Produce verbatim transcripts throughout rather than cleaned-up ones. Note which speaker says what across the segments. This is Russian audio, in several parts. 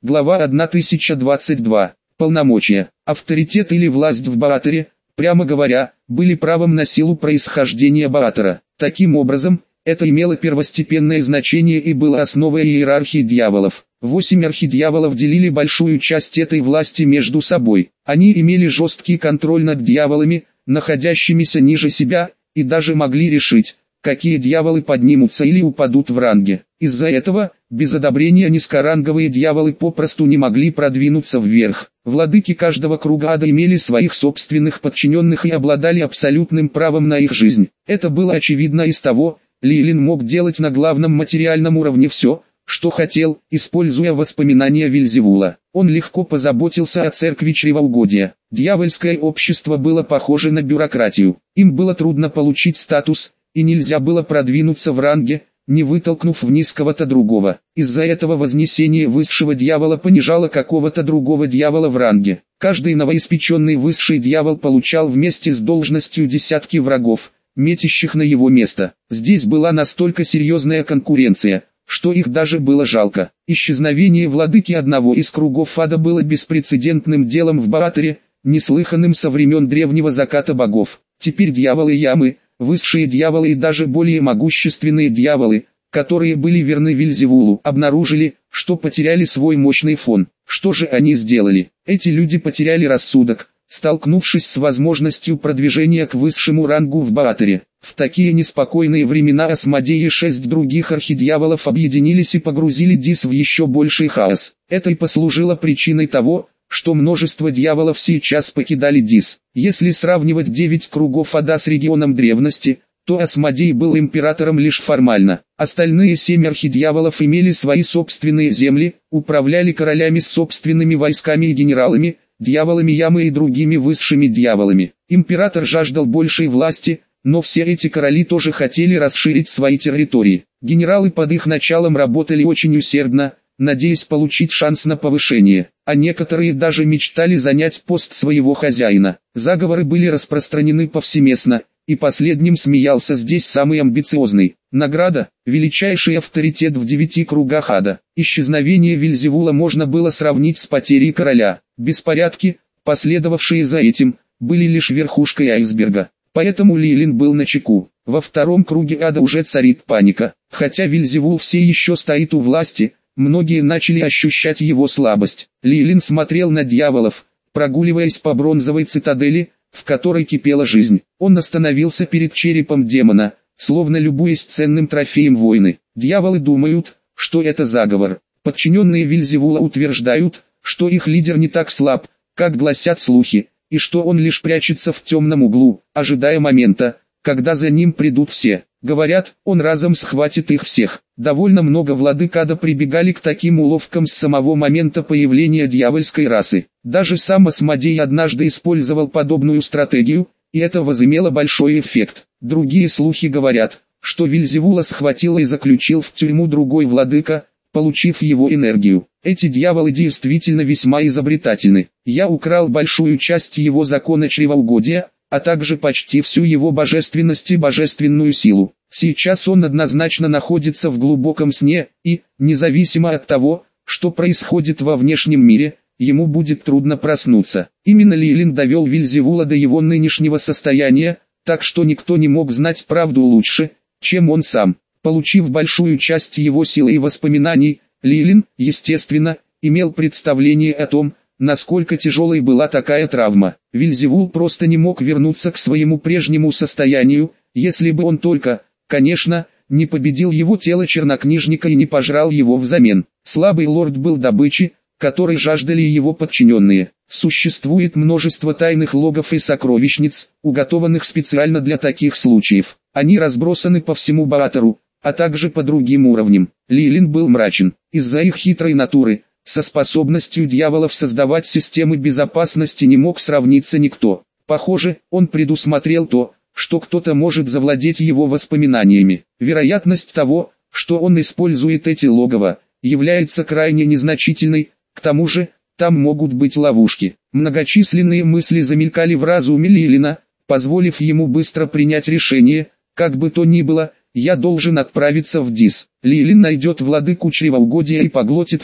Speaker 1: Глава тысяча двадцать два. Полномочия, авторитет или власть в Баатере, прямо говоря, были правом на силу происхождения Баатера. Таким образом, это имело первостепенное значение и было основой иерархии дьяволов. Восемь архидьяволов делили большую часть этой власти между собой. Они имели жесткий контроль над дьяволами, находящимися ниже себя, и даже могли решить, какие дьяволы поднимутся или упадут в ранге. Из-за этого, без одобрения низкоранговые дьяволы попросту не могли продвинуться вверх. Владыки каждого круга ада имели своих собственных подчиненных и обладали абсолютным правом на их жизнь. Это было очевидно из того, Лилин мог делать на главном материальном уровне все, что хотел, используя воспоминания Вельзевула. Он легко позаботился о церкви чревоугодия. Дьявольское общество было похоже на бюрократию. Им было трудно получить статус, и нельзя было продвинуться в ранге, не вытолкнув вниз кого-то другого. Из-за этого вознесение высшего дьявола понижало какого-то другого дьявола в ранге. Каждый новоиспеченный высший дьявол получал вместе с должностью десятки врагов, метящих на его место. Здесь была настолько серьезная конкуренция, что их даже было жалко. Исчезновение владыки одного из кругов ада было беспрецедентным делом в Баатере, неслыханным со времен древнего заката богов. Теперь дьяволы Ямы, высшие дьяволы и даже более могущественные дьяволы, которые были верны Вельзевулу, обнаружили, что потеряли свой мощный фон. Что же они сделали? Эти люди потеряли рассудок, столкнувшись с возможностью продвижения к высшему рангу в Баатере. В такие неспокойные времена Асмодей и шесть других архидьяволов объединились и погрузили Дис в еще больший хаос. Это и послужило причиной того, что множество дьяволов сейчас покидали Дис. Если сравнивать девять кругов ада с регионом древности, то Асмодей был императором лишь формально. Остальные семь архидьяволов имели свои собственные земли, управляли королями с собственными войсками и генералами, дьяволами Ямы и другими высшими дьяволами. Император жаждал большей власти, но все эти короли тоже хотели расширить свои территории. Генералы под их началом работали очень усердно, надеясь получить шанс на повышение, а некоторые даже мечтали занять пост своего хозяина. Заговоры были распространены повсеместно, и последним смеялся здесь самый амбициозный. Награда – величайший авторитет в девяти кругах ада. Исчезновение Вельзевула можно было сравнить с потерей короля. Беспорядки, последовавшие за этим, были лишь верхушкой айсберга. Поэтому Лилин был начеку. Во втором круге ада уже царит паника. Хотя Вельзевул все еще стоит у власти, многие начали ощущать его слабость. Лилин смотрел на дьяволов, прогуливаясь по бронзовой цитадели, в которой кипела жизнь. Он остановился перед черепом демона, словно любуясь ценным трофеем войны. Дьяволы думают, что это заговор. Подчиненные Вельзевула утверждают, что их лидер не так слаб, как гласят слухи, и что он лишь прячется в темном углу, ожидая момента, когда за ним придут все. Говорят, он разом схватит их всех. Довольно много владык ада прибегали к таким уловкам с самого момента появления дьявольской расы. Даже сам Асмодей однажды использовал подобную стратегию, и это возымело большой эффект. Другие слухи говорят, что Вельзевула схватил и заключил в тюрьму другой владыка, получив его энергию. Эти дьяволы действительно весьма изобретательны. Я украл большую часть его закона чревоугодия, а также почти всю его божественность и божественную силу. Сейчас он однозначно находится в глубоком сне, и, независимо от того, что происходит во внешнем мире, ему будет трудно проснуться. Именно Лилин довел Вельзевула до его нынешнего состояния, так что никто не мог знать правду лучше, чем он сам. Получив большую часть его силы и воспоминаний, Лилин, естественно, имел представление о том, насколько тяжелой была такая травма. Вельзевул просто не мог вернуться к своему прежнему состоянию, если бы он только, конечно, не победил его тело чернокнижника и не пожрал его взамен. Слабый лорд был добычей, которой жаждали его подчиненные. Существует множество тайных логов и сокровищниц, уготованных специально для таких случаев. Они разбросаны по всему Баатеру, а также по другим уровням. Лилин был мрачен. Из-за их хитрой натуры, со способностью дьяволов создавать системы безопасности не мог сравниться никто. Похоже, он предусмотрел то, что кто-то может завладеть его воспоминаниями. Вероятность того, что он использует эти логово, является крайне незначительной, к тому же, там могут быть ловушки. Многочисленные мысли замелькали в разуме Лилина, позволив ему быстро принять решение, как бы то ни было, я должен отправиться в Дис. Лилин найдет владыку чревоугодия и поглотит все,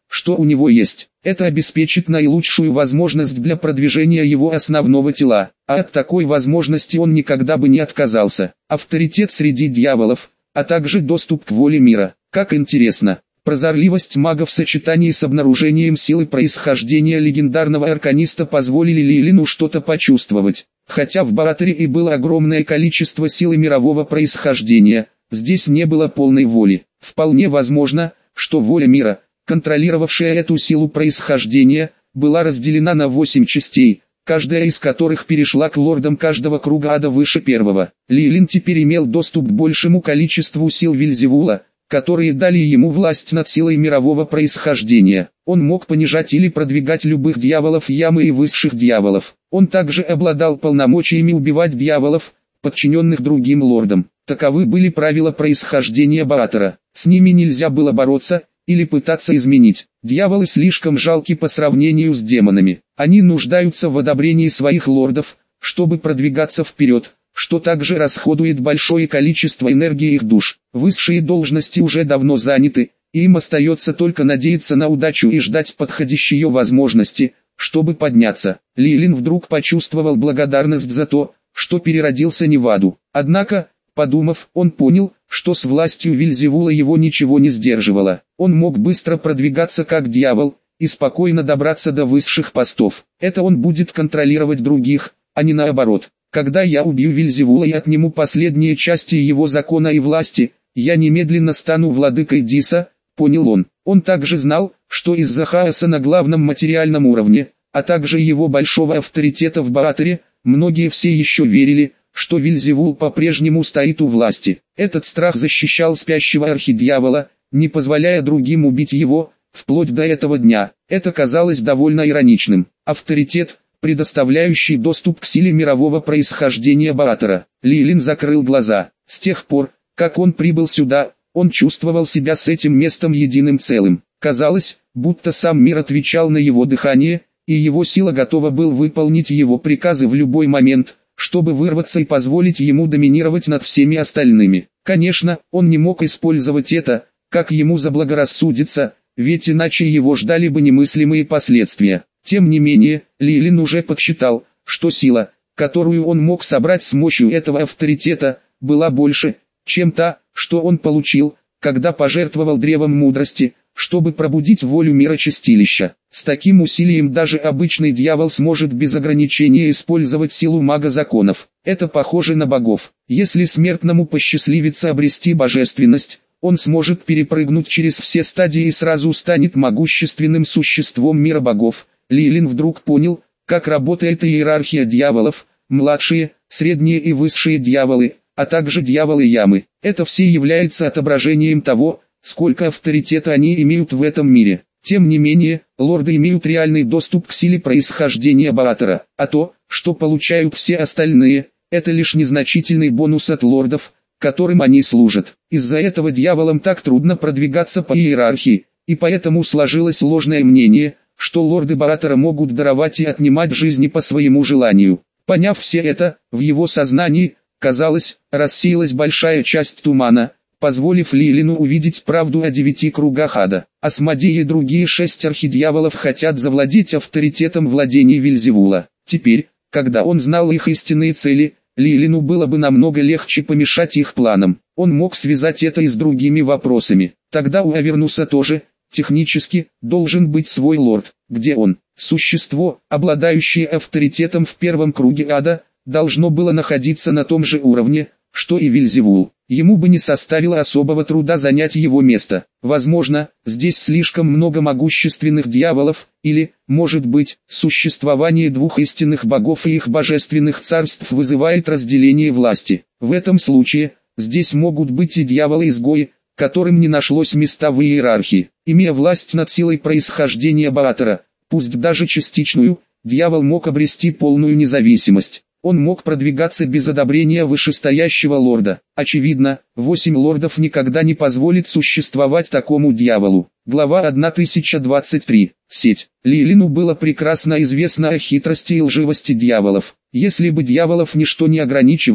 Speaker 1: что у него есть. Это обеспечит наилучшую возможность для продвижения его основного тела, а от такой возможности он никогда бы не отказался. Авторитет среди дьяволов, а также доступ к воле мира. Как интересно. Прозорливость мага в сочетании с обнаружением силы происхождения легендарного арканиста позволили Лейлину что-то почувствовать. Хотя в Баратере и было огромное количество силы мирового происхождения, здесь не было полной воли. Вполне возможно, что воля мира, контролировавшая эту силу происхождения, была разделена на восемь частей, каждая из которых перешла к лордам каждого круга ада выше первого. Лейлин теперь имел доступ к большему количеству сил Вельзевула, которые дали ему власть над силой мирового происхождения. Он мог понижать или продвигать любых дьяволов ямы и высших дьяволов. Он также обладал полномочиями убивать дьяволов, подчиненных другим лордам. Таковы были правила происхождения Баратера. С ними нельзя было бороться или пытаться изменить. Дьяволы слишком жалки по сравнению с демонами. Они нуждаются в одобрении своих лордов, чтобы продвигаться вперед, что также расходует большое количество энергии их душ. Высшие должности уже давно заняты, и им остается только надеяться на удачу и ждать подходящей возможности, чтобы подняться. Лейлин вдруг почувствовал благодарность за то, что переродился не в аду. Однако, подумав, он понял, что с властью Вельзевула его ничего не сдерживало. Он мог быстро продвигаться как дьявол, и спокойно добраться до высших постов. Это он будет контролировать других, а не наоборот. Когда я убью Вельзевула и отниму последние части его закона и власти, я немедленно стану владыкой Диса, понял он. Он также знал, что из-за хаоса на главном материальном уровне, а также его большого авторитета в Баратере, многие все еще верили, что Вельзевул по-прежнему стоит у власти. Этот страх защищал спящего архидьявола, не позволяя другим убить его, вплоть до этого дня. Это казалось довольно ироничным. Авторитет, предоставляющий доступ к силе мирового происхождения Баратера. Лейлин закрыл глаза. С тех пор, как он прибыл сюда, он чувствовал себя с этим местом единым целым. Казалось, будто сам мир отвечал на его дыхание, и его сила готова был выполнить его приказы в любой момент, чтобы вырваться и позволить ему доминировать над всеми остальными. Конечно, он не мог использовать это, как ему заблагорассудится, ведь иначе его ждали бы немыслимые последствия. Тем не менее, Лейлин уже подсчитал, что сила, которую он мог собрать с мощью этого авторитета, была больше, чем та, что он получил, когда пожертвовал древом мудрости, чтобы пробудить волю мира чистилища. С таким усилием даже обычный дьявол сможет без ограничения использовать силу мага законов. Это похоже на богов. Если смертному посчастливится обрести божественность, он сможет перепрыгнуть через все стадии и сразу станет могущественным существом мира богов. Лейлин вдруг понял, как работает иерархия дьяволов, младшие, средние и высшие дьяволы, а также дьяволы ямы. Это все является отображением того, сколько авторитета они имеют в этом мире. Тем не менее, лорды имеют реальный доступ к силе происхождения Баратера, а то, что получают все остальные, это лишь незначительный бонус от лордов, которым они служат. Из-за этого дьяволам так трудно продвигаться по иерархии, и поэтому сложилось ложное мнение, что лорды Баратера могут даровать и отнимать жизни по своему желанию. Поняв все это, в его сознании, казалось, рассеялась большая часть тумана, позволив Лейлину увидеть правду о девяти кругах ада. Асмодей и другие шесть архидьяволов хотят завладеть авторитетом владений Вельзевула. Теперь, когда он знал их истинные цели, Лейлину было бы намного легче помешать их планам. Он мог связать это и с другими вопросами. Тогда у Авернуса тоже, технически, должен быть свой лорд. Где он? Существо, обладающее авторитетом в первом круге ада, должно было находиться на том же уровне, что и Вельзевул. Ему бы не составило особого труда занять его место. Возможно, здесь слишком много могущественных дьяволов, или, может быть, существование двух истинных богов и их божественных царств вызывает разделение власти. В этом случае, здесь могут быть и дьяволы-изгои, которым не нашлось места в иерархии. Имея власть над силой происхождения Баратера, пусть даже частичную, дьявол мог обрести полную независимость. Он мог продвигаться без одобрения вышестоящего лорда. Очевидно, восемь лордов никогда не позволит существовать такому дьяволу. Глава тысяча двадцать три. Сеть. Лейлину было прекрасно известно о хитрости и лживости дьяволов. Если бы дьяволов ничто не ограничивало,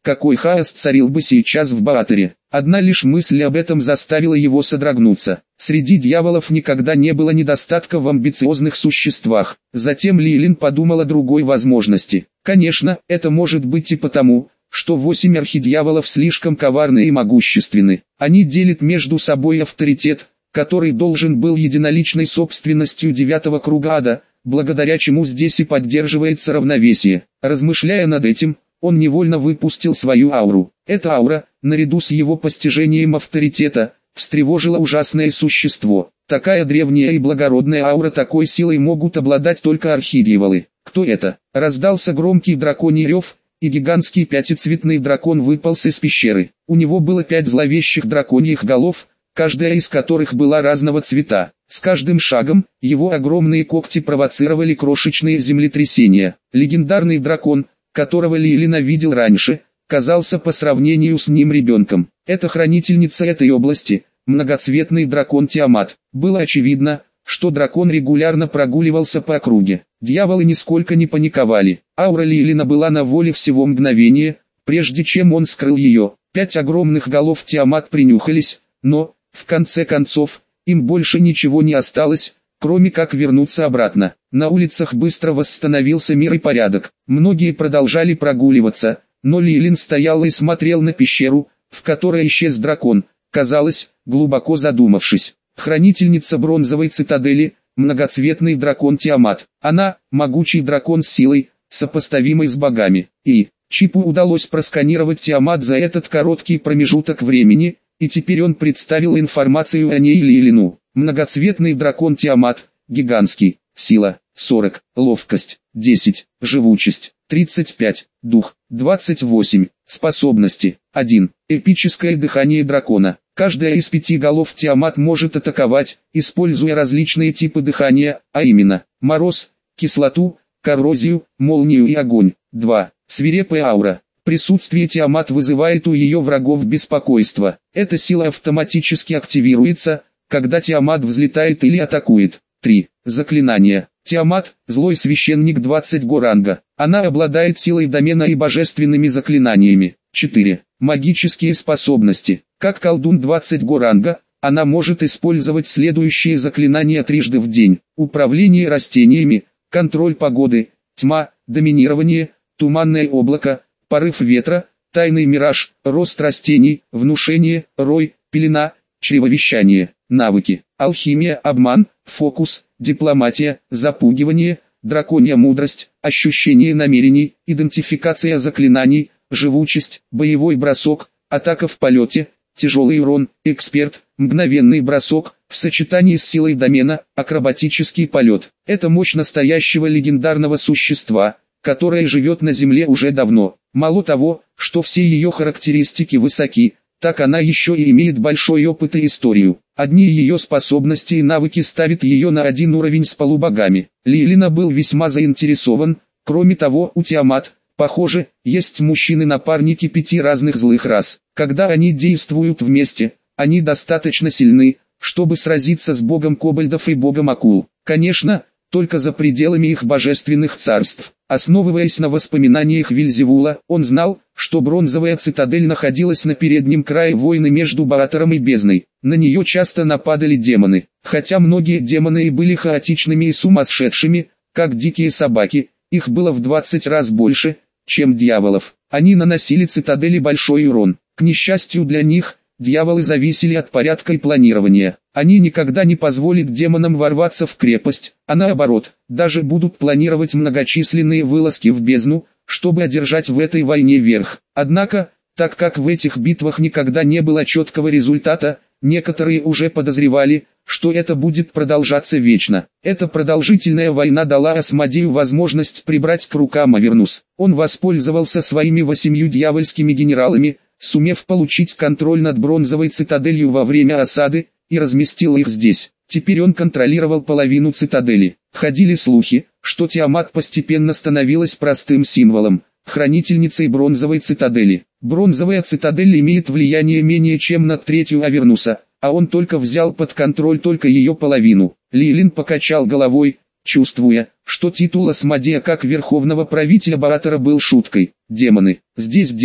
Speaker 1: какой хаос царил бы сейчас в Баатере. Одна лишь мысль об этом заставила его содрогнуться. Среди дьяволов никогда не было недостатка в амбициозных существах. Затем Лилин подумал о другой возможности. Конечно, это может быть и потому, что восемь архидьяволов слишком коварны и могущественны. Они делят между собой авторитет, который должен был единоличной собственностью девятого круга ада, благодаря чему здесь и поддерживается равновесие. Размышляя над этим, он невольно выпустил свою ауру. Эта аура, наряду с его постижением авторитета, встревожила ужасное существо. Такая древняя и благородная аура такой силой могут обладать только архидьяволы. Кто это? Раздался громкий драконий рев, и гигантский пятицветный дракон выполз из пещеры. У него было пять зловещих драконьих голов, каждая из которых была разного цвета. С каждым шагом, его огромные когти провоцировали крошечные землетрясения. Легендарный дракон, которого Лилин видел раньше, казался по сравнению с ним ребенком. Это хранительница этой области, многоцветный дракон Тиамат. Было очевидно, что дракон регулярно прогуливался по округе. Дьяволы нисколько не паниковали. Аура Лилина была на воле всего мгновения, прежде чем он скрыл ее. Пять огромных голов Тиамат принюхались, но, в конце концов, им больше ничего не осталось, кроме как вернуться обратно. На улицах быстро восстановился мир и порядок. Многие продолжали прогуливаться, но Лилин стоял и смотрел на пещеру, в которой исчез дракон, казалось, глубоко задумавшись. Хранительница бронзовой цитадели, многоцветный дракон Тиамат. Она, могучий дракон с силой, сопоставимой с богами. И, Чипу удалось просканировать Тиамат за этот короткий промежуток времени, и теперь он представил информацию о ней Лилину. Многоцветный дракон Тиамат, гигантский, сила, сорок, ловкость, десять, живучесть, тридцать пять, дух, двадцать восемь, способности, один, эпическое дыхание дракона. Каждая из пяти голов Тиамат может атаковать, используя различные типы дыхания, а именно, мороз, кислоту, коррозию, молнию и огонь. два. Свирепая аура. Присутствие Тиамат вызывает у ее врагов беспокойство. Эта сила автоматически активируется, когда Тиамат взлетает или атакует. три. Заклинание. Тиамат – злой священник двадцать го ранга. Она обладает силой домена и божественными заклинаниями. четыре. Магические способности. Как колдун двадцать го ранга, она может использовать следующие заклинания трижды в день. Управление растениями, контроль погоды, тьма, доминирование, туманное облако, порыв ветра, тайный мираж, рост растений, внушение, рой, пелена, чревовещание. Навыки. Алхимия, обман, фокус, дипломатия, запугивание, драконья мудрость, ощущение намерений, идентификация заклинаний, живучесть, боевой бросок, атака в полете, тяжелый урон, эксперт, мгновенный бросок, в сочетании с силой домена, акробатический полет. Это мощь настоящего легендарного существа, которое живет на Земле уже давно. Мало того, что все ее характеристики высоки, так она еще и имеет большой опыт и историю. Одни ее способности и навыки ставят ее на один уровень с полубогами. Лилина был весьма заинтересован. Кроме того, у Тиамат, похоже, есть мужчины-напарники пяти разных злых рас. Когда они действуют вместе, они достаточно сильны, чтобы сразиться с богом кобальдов и богом акул. Конечно, только за пределами их божественных царств. Основываясь на воспоминаниях Вельзевула, он знал, что бронзовая цитадель находилась на переднем крае войны между Баатером и бездной. На нее часто нападали демоны. Хотя многие демоны и были хаотичными и сумасшедшими, как дикие собаки, их было в двадцать раз больше, чем дьяволов. Они наносили цитадели большой урон. К несчастью для них, дьяволы зависели от порядка и планирования. Они никогда не позволят демонам ворваться в крепость, а наоборот, даже будут планировать многочисленные вылазки в бездну, чтобы одержать в этой войне верх. Однако, так как в этих битвах никогда не было четкого результата, некоторые уже подозревали, что это будет продолжаться вечно. Эта продолжительная война дала Асмодею возможность прибрать к рукам Авернус. Он воспользовался своими восемью дьявольскими генералами, сумев получить контроль над бронзовой цитаделью во время осады, и разместил их здесь. Теперь он контролировал половину цитадели. Ходили слухи, что Тиамат постепенно становилась простым символом, хранительницей бронзовой цитадели. Бронзовая цитадель имеет влияние менее чем на третью Авернуса, а он только взял под контроль только ее половину. Лилин покачал головой, чувствуя, что титул Асмодея как верховного правителя Баатара был шуткой. Демоны, здесь демоны.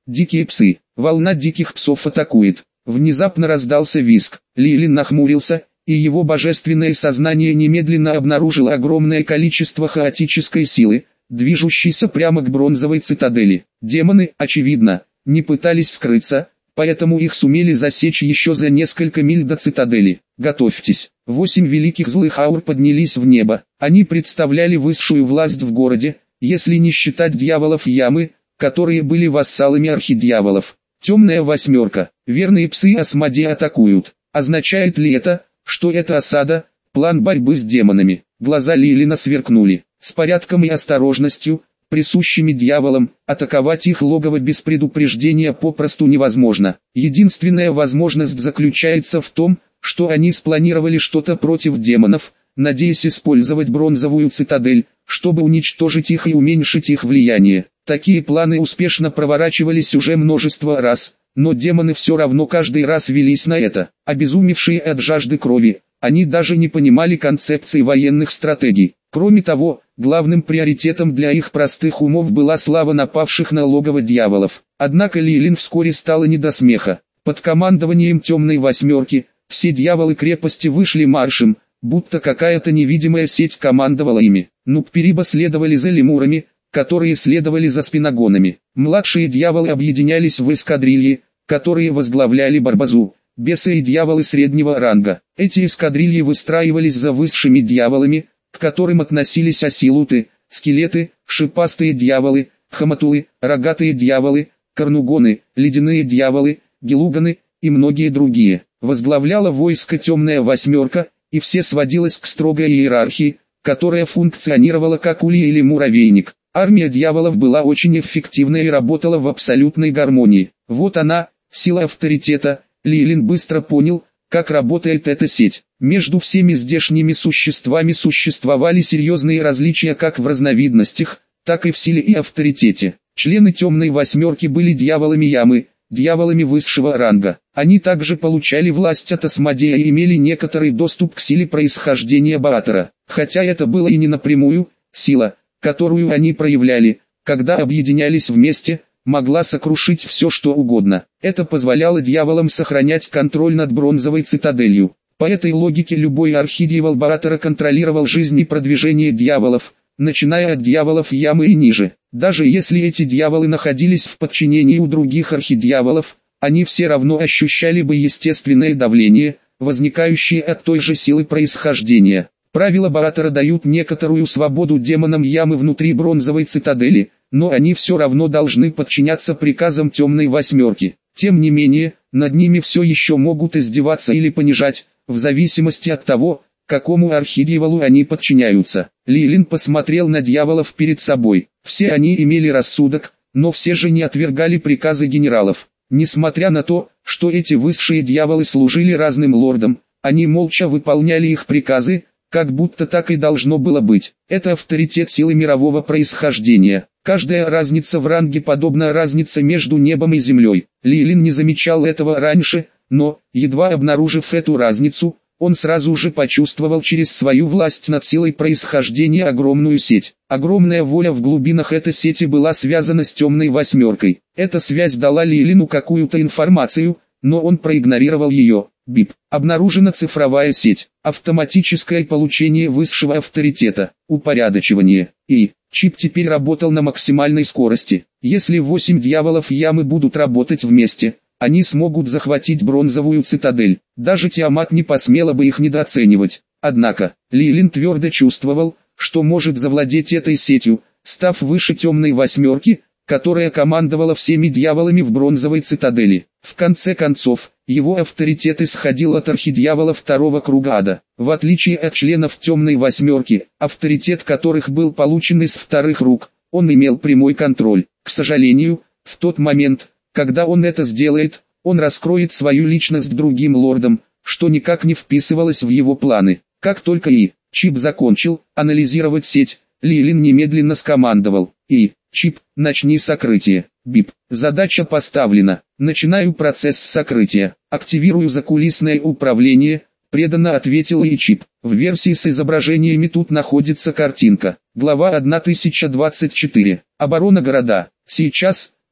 Speaker 1: Дикие псы. Волна диких псов атакует. Внезапно раздался визг. Лилин нахмурился, и его божественное сознание немедленно обнаружило огромное количество хаотической силы, движущейся прямо к бронзовой цитадели. Демоны, очевидно, не пытались скрыться, поэтому их сумели засечь еще за несколько миль до цитадели. Готовьтесь. Восемь великих злых аур поднялись в небо. Они представляли высшую власть в городе, если не считать дьяволов Ямы, которые были вассалами архидьяволов. Темная восьмерка. Верные псы Асмодея атакуют. Означает ли это, что это осада, план борьбы с демонами? Глаза Лилина сверкнули. С порядком и осторожностью, присущими дьяволам, атаковать их логово без предупреждения попросту невозможно. Единственная возможность заключается в том, что они спланировали что-то против демонов, надеясь использовать бронзовую цитадель, чтобы уничтожить их и уменьшить их влияние. Такие планы успешно проворачивались уже множество раз, но демоны все равно каждый раз велись на это. Обезумевшие от жажды крови, они даже не понимали концепции военных стратегий. Кроме того, главным приоритетом для их простых умов была слава напавших на логово дьяволов. Однако Лилин вскоре стало не до смеха. Под командованием темной восьмерки, все дьяволы крепости вышли маршем, будто какая-то невидимая сеть командовала ими. Нукпериба следовали за лемурами, которые следовали за спиногонами. Младшие дьяволы объединялись в эскадрильи, которые возглавляли Барбазу, бесы и дьяволы среднего ранга. Эти эскадрильи выстраивались за высшими дьяволами, к которым относились осилуты, скелеты, шипастые дьяволы, хаматулы, рогатые дьяволы, корнугоны, ледяные дьяволы, гелуганы и многие другие. Возглавляла войско темная восьмерка, и все сводилось к строгой иерархии, которая функционировала как улей или муравейник. Армия дьяволов была очень эффективна и работала в абсолютной гармонии. Вот она, сила авторитета. Лилин быстро понял, как работает эта сеть. Между всеми здешними существами существовали серьезные различия как в разновидностях, так и в силе и авторитете. Члены темной восьмерки были дьяволами Ямы, дьяволами высшего ранга. Они также получали власть от Асмодея и имели некоторый доступ к силе происхождения Баатара. Хотя это было и не напрямую, сила, которую они проявляли, когда объединялись вместе, могла сокрушить все что угодно. Это позволяло дьяволам сохранять контроль над бронзовой цитаделью. По этой логике любой архидьявол Баатара контролировал жизнь и продвижение дьяволов, начиная от дьяволов Ямы и ниже. Даже если эти дьяволы находились в подчинении у других архидьяволов, они все равно ощущали бы естественное давление, возникающее от той же силы происхождения. Правила Баатара дают некоторую свободу демонам Ямы внутри бронзовой цитадели, но они все равно должны подчиняться приказам темной восьмерки. Тем не менее, над ними все еще могут издеваться или понижать, в зависимости от того, какому архидьяволу они подчиняются. Лилин посмотрел на дьяволов перед собой. Все они имели рассудок, но все же не отвергали приказы генералов. Несмотря на то, что эти высшие дьяволы служили разным лордам, они молча выполняли их приказы, как будто так и должно было быть. Это авторитет силы мирового происхождения. Каждая разница в ранге подобна разнице между небом и землей. Лилин не замечал этого раньше, но, едва обнаружив эту разницу, он сразу же почувствовал через свою власть над силой происхождения огромную сеть. Огромная воля в глубинах этой сети была связана с темной восьмеркой. Эта связь дала Лилину какую-то информацию, но он проигнорировал ее. Бип. Обнаружена цифровая сеть. Автоматическое получение высшего авторитета. Упорядочивание. И чип теперь работал на максимальной скорости. Если восемь дьяволов Ямы будут работать вместе, они смогут захватить бронзовую цитадель. Даже Тиамат не посмела бы их недооценивать. Однако, Лилин твердо чувствовал, что может завладеть этой сетью, став выше темной восьмерки, которая командовала всеми дьяволами в бронзовой цитадели. В конце концов, его авторитет исходил от архидьявола второго круга ада. В отличие от членов темной восьмерки, авторитет которых был получен из вторых рук, он имел прямой контроль. К сожалению, в тот момент, когда он это сделает, он раскроет свою личность другим лордам, что никак не вписывалось в его планы. Как только И. Чип закончил анализировать сеть, Лилин немедленно скомандовал: «И. Чип, начни сокрытие». Бип. Задача поставлена. Начинаю процесс сокрытия. Активирую закулисное управление, преданно ответил И. Чип. В версии с изображениями тут находится картинка. Глава тысяча двадцать четыре. Оборона города. Сейчас,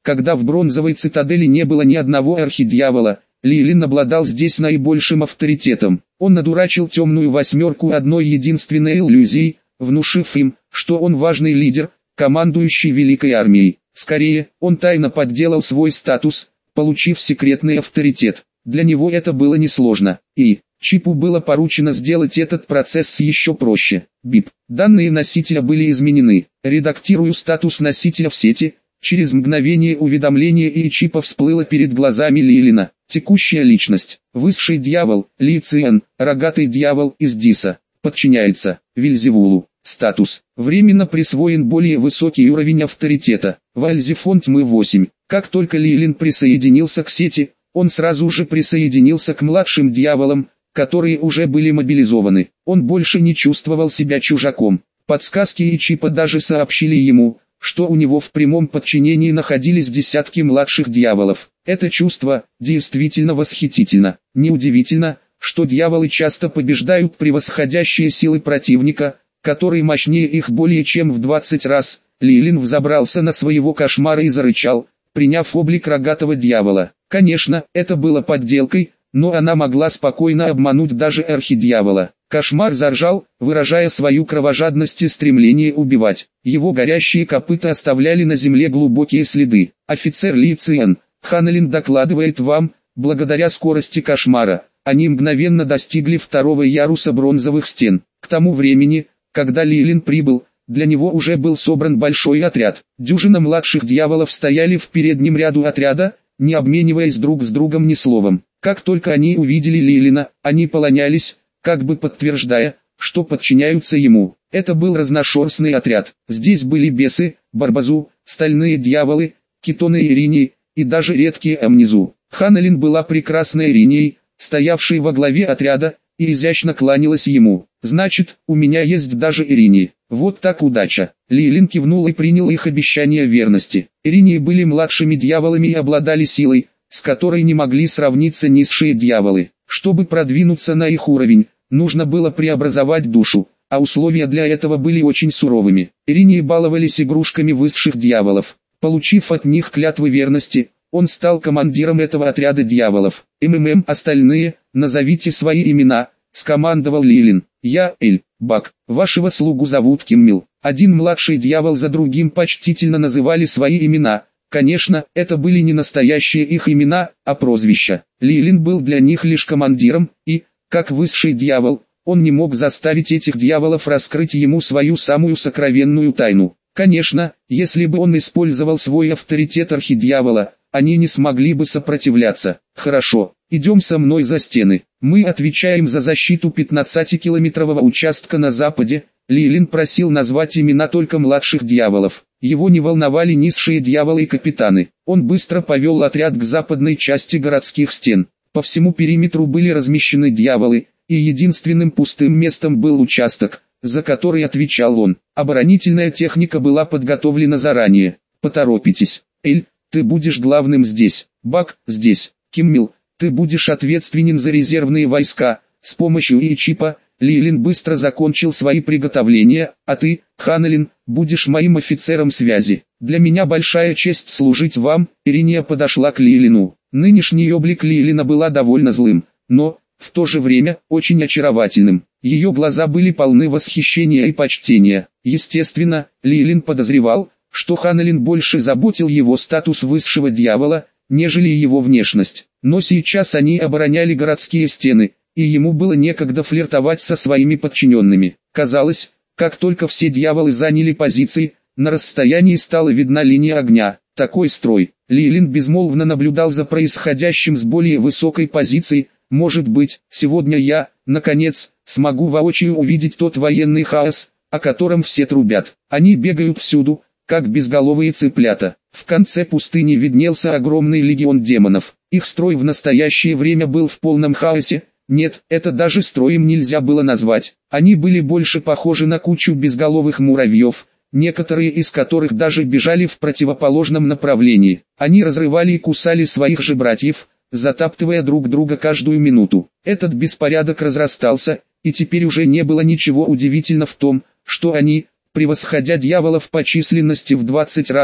Speaker 1: Когда в бронзовой цитадели не было ни одного архидьявола, Лилин обладал здесь наибольшим авторитетом. Он надурачил темную восьмерку одной единственной иллюзией, внушив им, что он важный лидер, командующий великой армией. Скорее, он тайно подделал свой статус, получив секретный авторитет. Для него это было несложно, и Чипу было поручено сделать этот процесс еще проще. Бип. Данные носителя были изменены. Редактирую статус носителя в сети. Через мгновение уведомление и Чипа всплыло перед глазами Лилина. Текущая личность. Высший дьявол, Ли Циен, рогатый дьявол из Диса. Подчиняется Вельзевулу. Статус. Временно присвоен более высокий уровень авторитета. Вальзефон тьмы восемь. Как только Лилин присоединился к сети, он сразу же присоединился к младшим дьяволам, которые уже были мобилизованы. Он больше не чувствовал себя чужаком. Подсказки и Чипа даже сообщили ему, что у него в прямом подчинении находились десятки младших дьяволов. Это чувство действительно восхитительно. Неудивительно, что дьяволы часто побеждают превосходящие силы противника, который мощнее их более чем в двадцать раз. Лилин взобрался на своего кошмара и зарычал, приняв облик рогатого дьявола. Конечно, это было подделкой, но она могла спокойно обмануть даже архидьявола. Кошмар заржал, выражая свою кровожадность и стремление убивать. Его горящие копыта оставляли на земле глубокие следы. Офицер Ли Циен, Ханнелин докладывает вам, благодаря скорости кошмара, они мгновенно достигли второго яруса бронзовых стен. К тому времени, когда Лилин прибыл, для него уже был собран большой отряд. Дюжина младших дьяволов стояли в переднем ряду отряда, не обмениваясь друг с другом ни словом. Как только они увидели Лилина, они полонялись, как бы подтверждая, что подчиняются ему. Это был разношерстный отряд. Здесь были бесы, барбазу, стальные дьяволы, китоны Иринии, и даже редкие амнизу. Ханнелин была прекрасной Иринией, стоявшей во главе отряда, и изящно кланялась ему. «Значит, у меня есть даже Иринии. Вот так удача». Лилин кивнул и принял их обещание верности. Иринии были младшими дьяволами и обладали силой, с которой не могли сравниться низшие дьяволы. Чтобы продвинуться на их уровень, нужно было преобразовать душу, а условия для этого были очень суровыми. Иринии баловались игрушками высших дьяволов. Получив от них клятвы верности, он стал командиром этого отряда дьяволов. «МММ, остальные, назовите свои имена», — скомандовал Лилин. «Я, Эль, Бак, вашего слугу зовут Киммил». Один младший дьявол за другим почтительно называли свои имена. Конечно, это были не настоящие их имена, а прозвища. Лилин был для них лишь командиром, и, как высший дьявол, он не мог заставить этих дьяволов раскрыть ему свою самую сокровенную тайну. Конечно, если бы он использовал свой авторитет архидьявола, они не смогли бы сопротивляться. «Хорошо, идем со мной за стены. Мы отвечаем за защиту пятнадцатикилометрового участка на западе». Лилин просил назвать имена только младших дьяволов. Его не волновали низшие дьяволы и капитаны. Он быстро повел отряд к западной части городских стен. По всему периметру были размещены дьяволы, и единственным пустым местом был участок, за который отвечал он. Оборонительная техника была подготовлена заранее. «Поторопитесь. Эль, ты будешь главным здесь. Бак, здесь. Киммил, ты будешь ответственен за резервные войска». С помощью Ичипа, Лилин быстро закончил свои приготовления, а ты, Ханнелин, будешь моим офицером связи. Для меня большая честь служить вам. Ириния подошла к Лилину. Нынешний облик Лилина была довольно злым, но, в то же время, очень очаровательным. Ее глаза были полны восхищения и почтения. Естественно, Лилин подозревал, что Ханнелин больше заботил его статус высшего дьявола, нежели его внешность. Но сейчас они обороняли городские стены, и ему было некогда флиртовать со своими подчиненными. Казалось, как только все дьяволы заняли позиции, на расстоянии стала видна линия огня. Такой строй. Лилин безмолвно наблюдал за происходящим с более высокой позиции. Может быть, сегодня я, наконец, смогу воочию увидеть тот военный хаос, о котором все трубят. Они бегают всюду, как безголовые цыплята. В конце пустыни виднелся огромный легион демонов. Их строй в настоящее время был в полном хаосе. Нет, это даже строем нельзя было назвать. Они были больше похожи на кучу безголовых муравьев, некоторые из которых даже бежали в противоположном направлении. Они разрывали и кусали своих же братьев, затаптывая друг друга каждую минуту. Этот беспорядок разрастался, и теперь уже не было ничего удивительного в том, что они, превосходя дьяволов по численности в двадцать раз,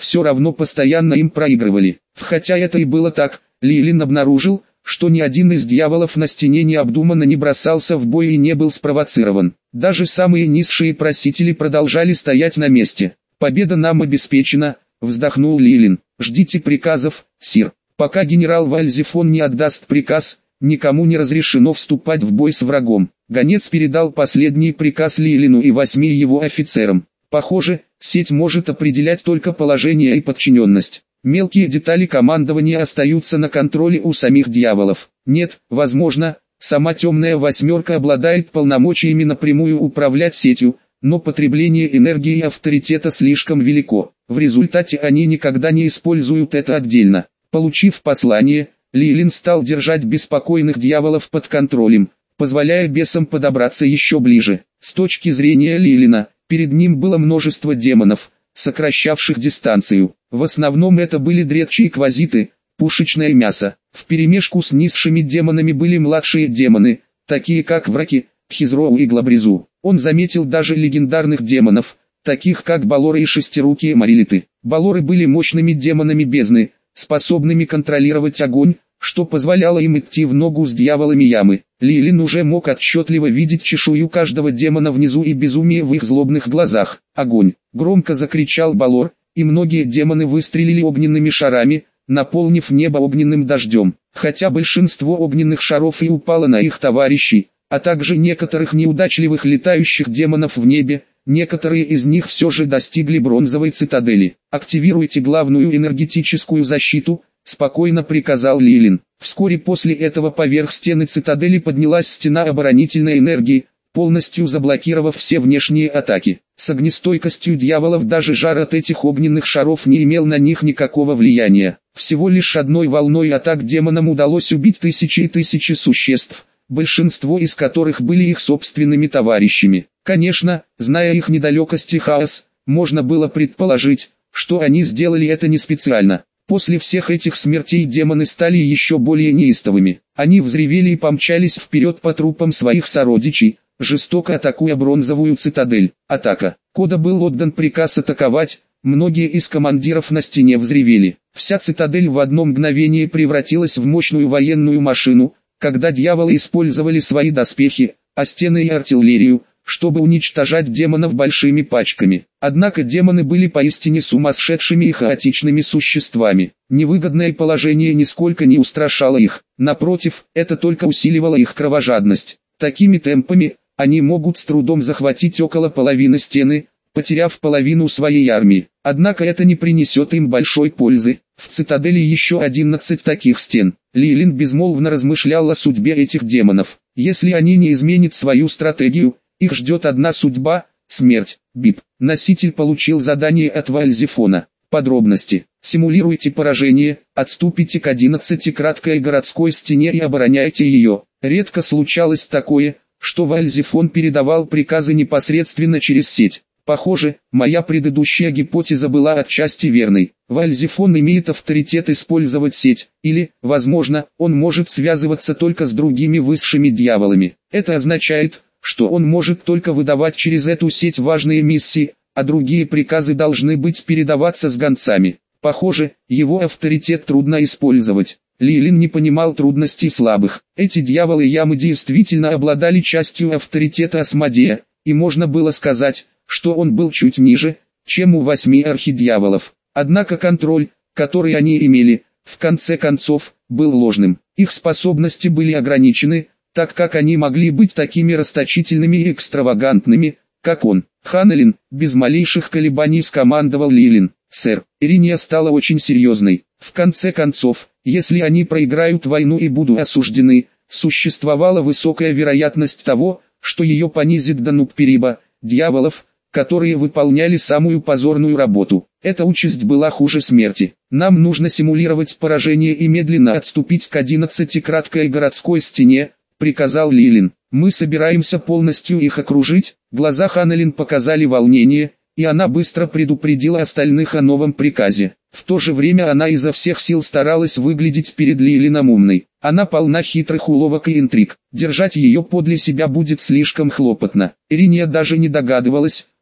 Speaker 1: все равно постоянно им проигрывали. Хотя это и было так, Лилин обнаружил, что ни один из дьяволов на стене необдуманно не бросался в бой и не был спровоцирован. Даже самые низшие просители продолжали стоять на месте. «Победа нам обеспечена», — вздохнул Лилин. «Ждите приказов, сир. Пока генерал Вальзефон не отдаст приказ, никому не разрешено вступать в бой с врагом». Гонец передал последний приказ Лилину и восьми его офицерам. Похоже, сеть может определять только положение и подчиненность. Мелкие детали командования остаются на контроле у самих дьяволов. Нет, возможно, сама темная восьмерка обладает полномочиями напрямую управлять сетью, но потребление энергии и авторитета слишком велико. В результате они никогда не используют это отдельно. Получив послание, Лилин стал держать беспокойных дьяволов под контролем, позволяя бесам подобраться еще ближе. С точки зрения Лилина, перед ним было множество демонов, сокращавших дистанцию. В основном это были дредчи и квазиты, пушечное мясо. Вперемешку с низшими демонами были младшие демоны, такие как Враки, Хизроу и Глабризу. Он заметил даже легендарных демонов, таких как Балоры и шестирукие Марилиты. Балоры были мощными демонами бездны, способными контролировать огонь, что позволяло им идти в ногу с дьяволами ямы. Лилин уже мог отчетливо видеть чешую каждого демона внизу и безумие в их злобных глазах. «Огонь!» — громко закричал Балор, и многие демоны выстрелили огненными шарами, наполнив небо огненным дождем. Хотя большинство огненных шаров и упало на их товарищей, а также некоторых неудачливых летающих демонов в небе, некоторые из них все же достигли бронзовой цитадели. «Активируйте главную энергетическую защиту», — спокойно приказал Лилин. Вскоре после этого поверх стены цитадели поднялась стена оборонительной энергии, полностью заблокировав все внешние атаки. С огнестойкостью дьяволов даже жар от этих огненных шаров не имел на них никакого влияния. Всего лишь одной волной атак демонам удалось убить тысячи и тысячи существ, большинство из которых были их собственными товарищами. Конечно, зная их недалекость и хаос, можно было предположить, что они сделали это не специально. После всех этих смертей демоны стали еще более неистовыми. Они взревели и помчались вперед по трупам своих сородичей, жестоко атакуя бронзовую цитадель. Атака. Кода был отдан приказ атаковать, многие из командиров на стене взревели. Вся цитадель в одно мгновение превратилась в мощную военную машину, когда дьяволы использовали свои доспехи, а стены и артиллерию, чтобы уничтожать демонов большими пачками. Однако демоны были поистине сумасшедшими и хаотичными существами. Невыгодное положение нисколько не устрашало их, напротив, это только усиливало их кровожадность. Такими темпами, они могут с трудом захватить около половины стены, потеряв половину своей армии. Однако это не принесет им большой пользы. В цитадели еще одиннадцать таких стен. Лилин безмолвно размышлял о судьбе этих демонов. Если они не изменят свою стратегию, их ждет одна судьба – смерть. Бип. Носитель получил задание от Вальзефона. Подробности. Симулируйте поражение, отступите к одиннадцатикратной городской стене и обороняйте ее. Редко случалось такое, что Вальзефон передавал приказы непосредственно через сеть. Похоже, моя предыдущая гипотеза была отчасти верной. Вальзефон имеет авторитет использовать сеть, или, возможно, он может связываться только с другими высшими дьяволами. Это означает, что он может только выдавать через эту сеть важные миссии, а другие приказы должны быть передаваться с гонцами. Похоже, его авторитет трудно использовать. Лилин не понимал трудностей слабых. Эти дьяволы ямы действительно обладали частью авторитета Асмодея, и можно было сказать, что он был чуть ниже, чем у восьми архидьяволов. Однако контроль, который они имели, в конце концов, был ложным. Их способности были ограничены, так как они могли быть такими расточительными и экстравагантными, как он. Ханнелин, без малейших колебаний скомандовал Лилин. «Сэр, Ириния стала очень серьезной. В конце концов, если они проиграют войну и будут осуждены, существовала высокая вероятность того, что ее понизит до Нукпериба, дьяволов, которые выполняли самую позорную работу. Эта участь была хуже смерти. Нам нужно симулировать поражение и медленно отступить к одиннадцатикратной городской стене», приказал Лилин. «Мы собираемся полностью их окружить». Глаза Ханнелин показали волнение, и она быстро предупредила остальных о новом приказе. В то же время она изо всех сил старалась выглядеть перед Лилином умной. Она полна хитрых уловок и интриг. Держать ее подле себя будет слишком хлопотно. Ириния даже не догадывалась,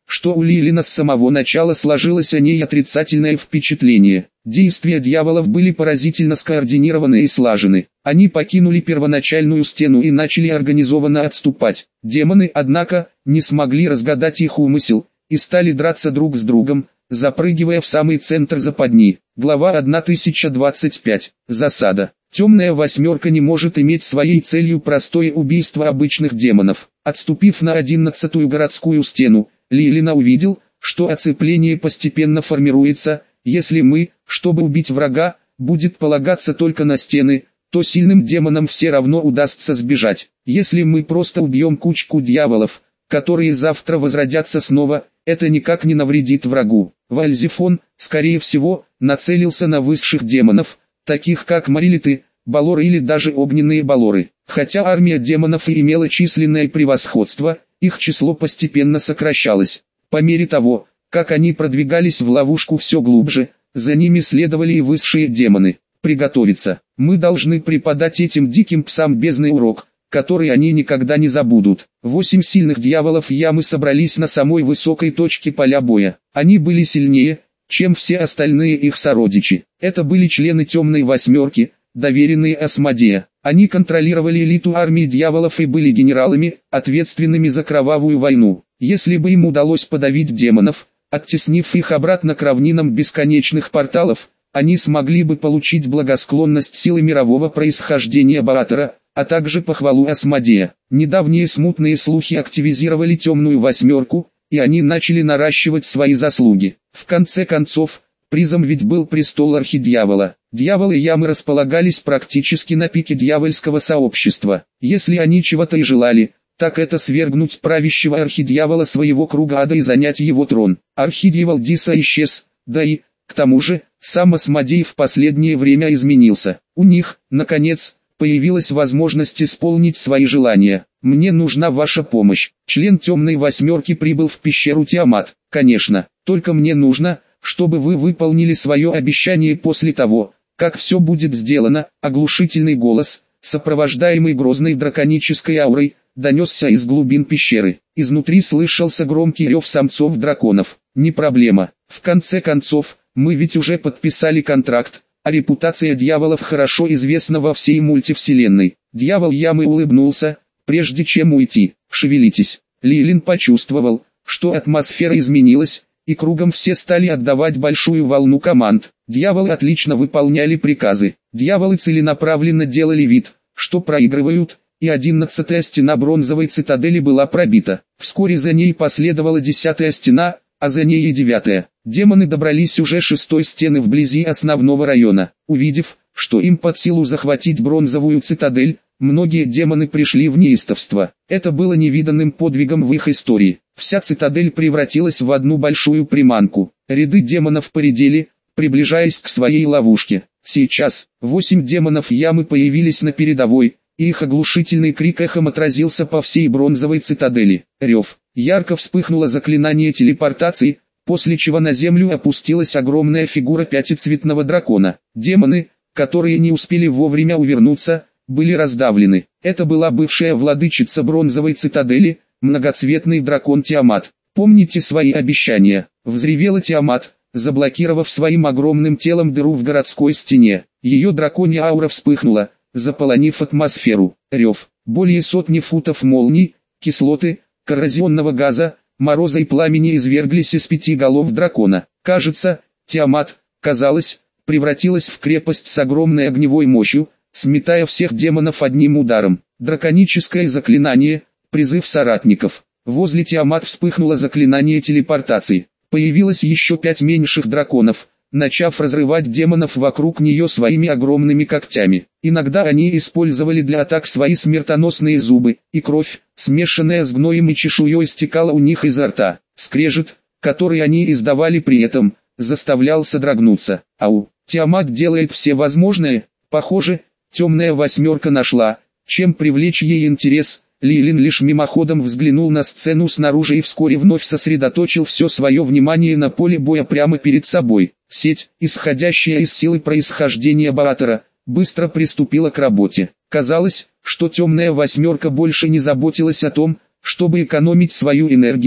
Speaker 1: что у Лилина с самого начала сложилось о ней отрицательное впечатление. Действия дьяволов были поразительно скоординированы и слажены. Они покинули первоначальную стену и начали организованно отступать. Демоны, однако, не смогли разгадать их умысел, и стали драться друг с другом, запрыгивая в самый центр западни. Глава тысяча двадцать пять. Засада. Темная восьмерка не может иметь своей целью простое убийство обычных демонов. Отступив на одиннадцатую городскую стену, Лилина увидел, что оцепление постепенно формируется. Если мы, чтобы убить врага, будет полагаться только на стены, то сильным демонам все равно удастся сбежать. Если мы просто убьем кучку дьяволов, которые завтра возродятся снова, это никак не навредит врагу. Вальзефон, скорее всего, нацелился на высших демонов, таких как марилиты, балоры или даже огненные балоры. Хотя армия демонов и имела численное превосходство, их число постепенно сокращалось. По мере того, как они продвигались в ловушку все глубже, за ними следовали и высшие демоны. Приготовиться. Мы должны преподать этим диким псам бездны урок, который они никогда не забудут. Восемь сильных дьяволов ямы собрались на самой высокой точке поля боя. Они были сильнее, чем все остальные их сородичи. Это были члены темной восьмерки, доверенные Асмодея. Они контролировали элиту армии дьяволов и были генералами, ответственными за кровавую войну. Если бы им удалось подавить демонов, оттеснив их обратно к равнинам бесконечных порталов, они смогли бы получить благосклонность силы мирового происхождения Баатара, а также похвалу Асмодея. Недавние смутные слухи активизировали темную восьмерку, и они начали наращивать свои заслуги. В конце концов, призом ведь был престол архидьявола. Дьяволы ямы располагались практически на пике дьявольского сообщества. Если они чего-то и желали, так это свергнуть правящего архидьявола своего круга ада и занять его трон. Архидьявол Диса исчез, да и, к тому же, сам Асмодей в последнее время изменился. У них, наконец, появилась возможность исполнить свои желания. Мне нужна ваша помощь. Член темной восьмерки прибыл в пещеру Тиамат. Конечно, только мне нужно, чтобы вы выполнили свое обещание после того, как все будет сделано. Оглушительный голос, сопровождаемый грозной драконической аурой, донесся из глубин пещеры. Изнутри слышался громкий рев самцов драконов. Не проблема. В конце концов, мы ведь уже подписали контракт, а репутация дьяволов хорошо известна во всей мультивселенной. Дьявол ямы улыбнулся, прежде чем уйти. Шевелитесь. Лилин почувствовал, что атмосфера изменилась, и кругом все стали отдавать большую волну команд. Дьяволы отлично выполняли приказы. Дьяволы целенаправленно делали вид, что проигрывают, и одиннадцатая стена бронзовой цитадели была пробита. Вскоре за ней последовала десятая стена, а за ней и девятая. Демоны добрались уже шестой стены вблизи основного района. Увидев, что им под силу захватить бронзовую цитадель, многие демоны пришли в неистовство. Это было невиданным подвигом в их истории. Вся цитадель превратилась в одну большую приманку. Ряды демонов поредели, приближаясь к своей ловушке. Сейчас, восемь демонов ямы появились на передовой, и их оглушительный крик эхом отразился по всей бронзовой цитадели. Рев. Ярко вспыхнуло заклинание телепортации, после чего на землю опустилась огромная фигура пятицветного дракона. Демоны, которые не успели вовремя увернуться, были раздавлены. Это была бывшая владычица бронзовой цитадели, многоцветный дракон Тиамат. «Помните свои обещания», — взревела Тиамат, заблокировав своим огромным телом дыру в городской стене. Ее драконья аура вспыхнула, заполонив атмосферу. Рев, более сотни футов молний, кислоты, коррозионного газа, мороза и пламени изверглись из пяти голов дракона. Кажется, Тиамат, казалось, превратилась в крепость с огромной огневой мощью, сметая всех демонов одним ударом. Драконическое заклинание, призыв соратников. Возле Тиамат вспыхнуло заклинание телепортации. Появилось еще пять меньших драконов, начав разрывать демонов вокруг нее своими огромными когтями. Иногда они использовали для атак свои смертоносные зубы, и кровь, смешанная с гноем и чешуей, стекала у них изо рта. Скрежет, который они издавали при этом, заставлял содрогнуться. Ау, Тиамат делает все возможное. Похоже, темная восьмерка нашла, чем привлечь ей интерес. Лилин лишь мимоходом взглянул на сцену снаружи и вскоре вновь сосредоточил все свое внимание на поле боя прямо перед собой. Сеть, исходящая из силы происхождения Баатара, быстро приступила к работе. Казалось, что темная восьмерка больше не заботилась о том, чтобы экономить свою энергию.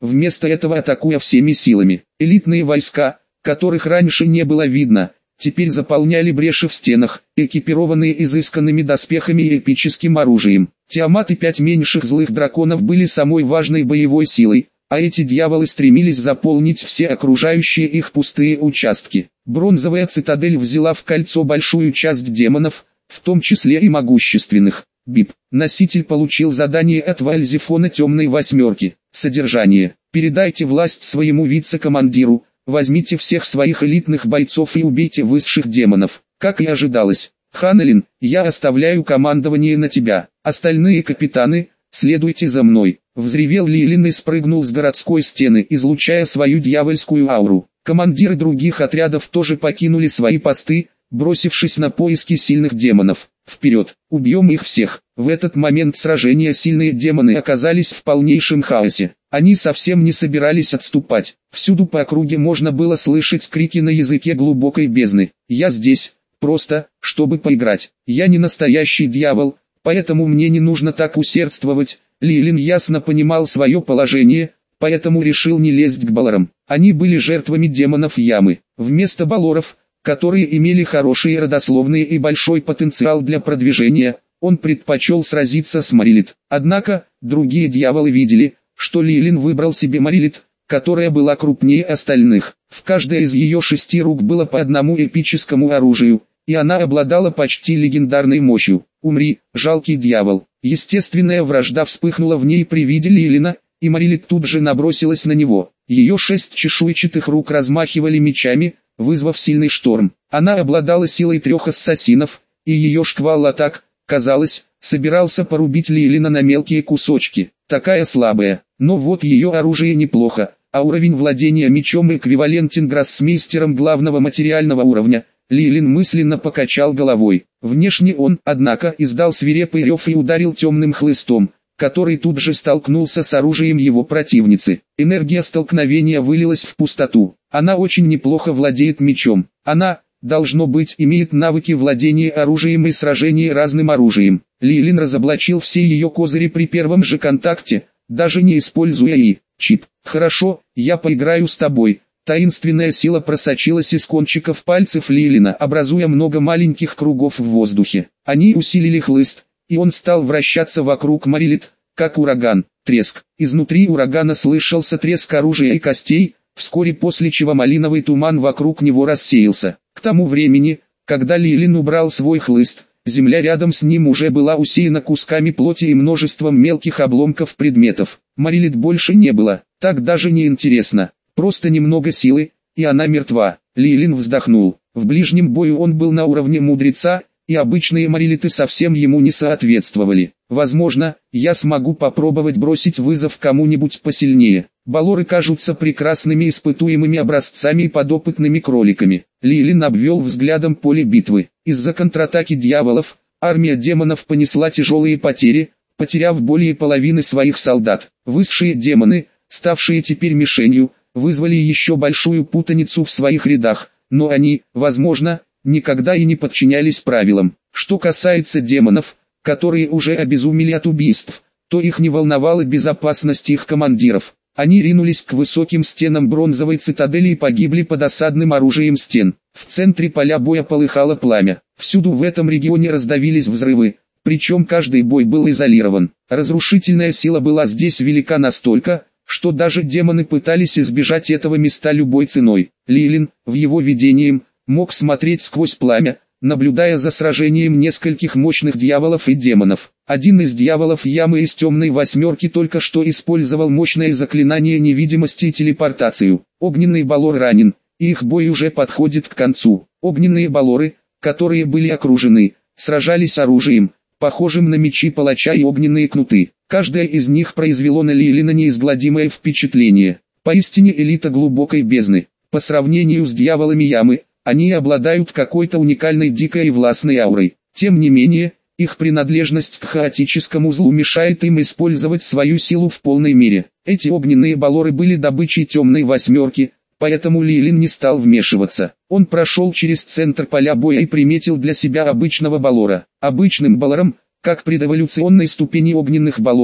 Speaker 1: вместо этого атакуя всеми силами. Элитные войска, которых раньше не было видно, теперь заполняли бреши в стенах, экипированные изысканными доспехами и эпическим оружием. Тиамат и пять меньших злых драконов были самой важной боевой силой, а эти дьяволы стремились заполнить все окружающие их пустые участки. Бронзовая цитадель взяла в кольцо большую часть демонов, в том числе и могущественных. Бип. Носитель получил задание от Вальзефона Темной Восьмерки. Содержание. Передайте власть своему вице-командиру, возьмите всех своих элитных бойцов и убейте высших демонов. Как и ожидалось, Ханнелин, я оставляю командование на тебя. Остальные капитаны, следуйте за мной. Взревел Лилин и спрыгнул с городской стены, излучая свою дьявольскую ауру. Командиры других отрядов тоже покинули свои посты, бросившись на поиски сильных демонов. Вперед, убьем их всех. В этот момент сражения сильные демоны оказались в полнейшем хаосе. Они совсем не собирались отступать. Всюду по округе можно было слышать крики на языке глубокой бездны. Я здесь, просто, чтобы поиграть. Я не настоящий дьявол, поэтому мне не нужно так усердствовать. Лилин ясно понимал свое положение, поэтому решил не лезть к балорам. Они были жертвами демонов ямы. Вместо балоров, которые имели хорошие родословные и большой потенциал для продвижения, он предпочел сразиться с Марилит. Однако, другие дьяволы видели, что Лилин выбрал себе Марилит, которая была крупнее остальных. В каждой из ее шести рук было по одному эпическому оружию, и она обладала почти легендарной мощью. «Умри, жалкий дьявол!» Естественная вражда вспыхнула в ней при виде Лилина, и Марилит тут же набросилась на него. Ее шесть чешуйчатых рук размахивали мечами, вызвав сильный шторм. Она обладала силой трех ассасинов, и ее шквал атак, казалось, собирался порубить Лилина на мелкие кусочки. Такая слабая, но вот ее оружие неплохо, а уровень владения мечом эквивалентен гроссмейстерам главного материального уровня. Лилин мысленно покачал головой. Внешне он, однако, издал свирепый рев и ударил темным хлыстом, который тут же столкнулся с оружием его противницы. Энергия столкновения вылилась в пустоту. Она очень неплохо владеет мечом. Она, должно быть, имеет навыки владения оружием и сражения разным оружием. Лилин разоблачил все ее козыри при первом же контакте, даже не используя и чип. «Хорошо, я поиграю с тобой». Таинственная сила просочилась из кончиков пальцев Лилина, образуя много маленьких кругов в воздухе. Они усилили хлыст, и он стал вращаться вокруг Марилит, как ураган. Треск. Изнутри урагана слышался треск оружия и костей, вскоре после чего малиновый туман вокруг него рассеялся. К тому времени, когда Лилин убрал свой хлыст, земля рядом с ним уже была усеяна кусками плоти и множеством мелких обломков предметов. Марилит больше не было, так даже не интересно. Просто немного силы, и она мертва. Лилин вздохнул. В ближнем бою он был на уровне мудреца, и обычные Марилиты совсем ему не соответствовали. Возможно, я смогу попробовать бросить вызов кому-нибудь посильнее. Балоры кажутся прекрасными испытуемыми образцами и подопытными кроликами. Лилин обвел взглядом поле битвы. Из-за контратаки дьяволов, армия демонов понесла тяжелые потери, потеряв более половины своих солдат. Высшие демоны, ставшие теперь мишенью, вызвали еще большую путаницу в своих рядах, но они, возможно, никогда и не подчинялись правилам. Что касается демонов, которые уже обезумели от убийств, то их не волновала безопасность их командиров. Они ринулись к высоким стенам бронзовой цитадели и погибли под осадным оружием стен. В центре поля боя полыхало пламя. Всюду в этом регионе раздавились взрывы, причем каждый бой был изолирован. Разрушительная сила была здесь велика настолько, что даже демоны пытались избежать этого места любой ценой. Лилин, в его видением, мог смотреть сквозь пламя, наблюдая за сражением нескольких мощных дьяволов и демонов. Один из дьяволов ямы из темной восьмерки только что использовал мощное заклинание невидимости и телепортацию. Огненный балор ранен, и их бой уже подходит к концу. Огненные балоры, которые были окружены, сражались оружием, похожим на мечи палача и огненные кнуты. Каждое из них произвело на Лилина неизгладимое впечатление. Поистине элита глубокой бездны. По сравнению с дьяволами ямы, они обладают какой-то уникальной дикой и властной аурой. Тем не менее, их принадлежность к хаотическому злу мешает им использовать свою силу в полной мере. Эти огненные балоры были добычей темной восьмерки, поэтому Лилин не стал вмешиваться. Он прошел через центр поля боя и приметил для себя обычного балора. Обычным балором, как при эволюционной ступени огненных балоров,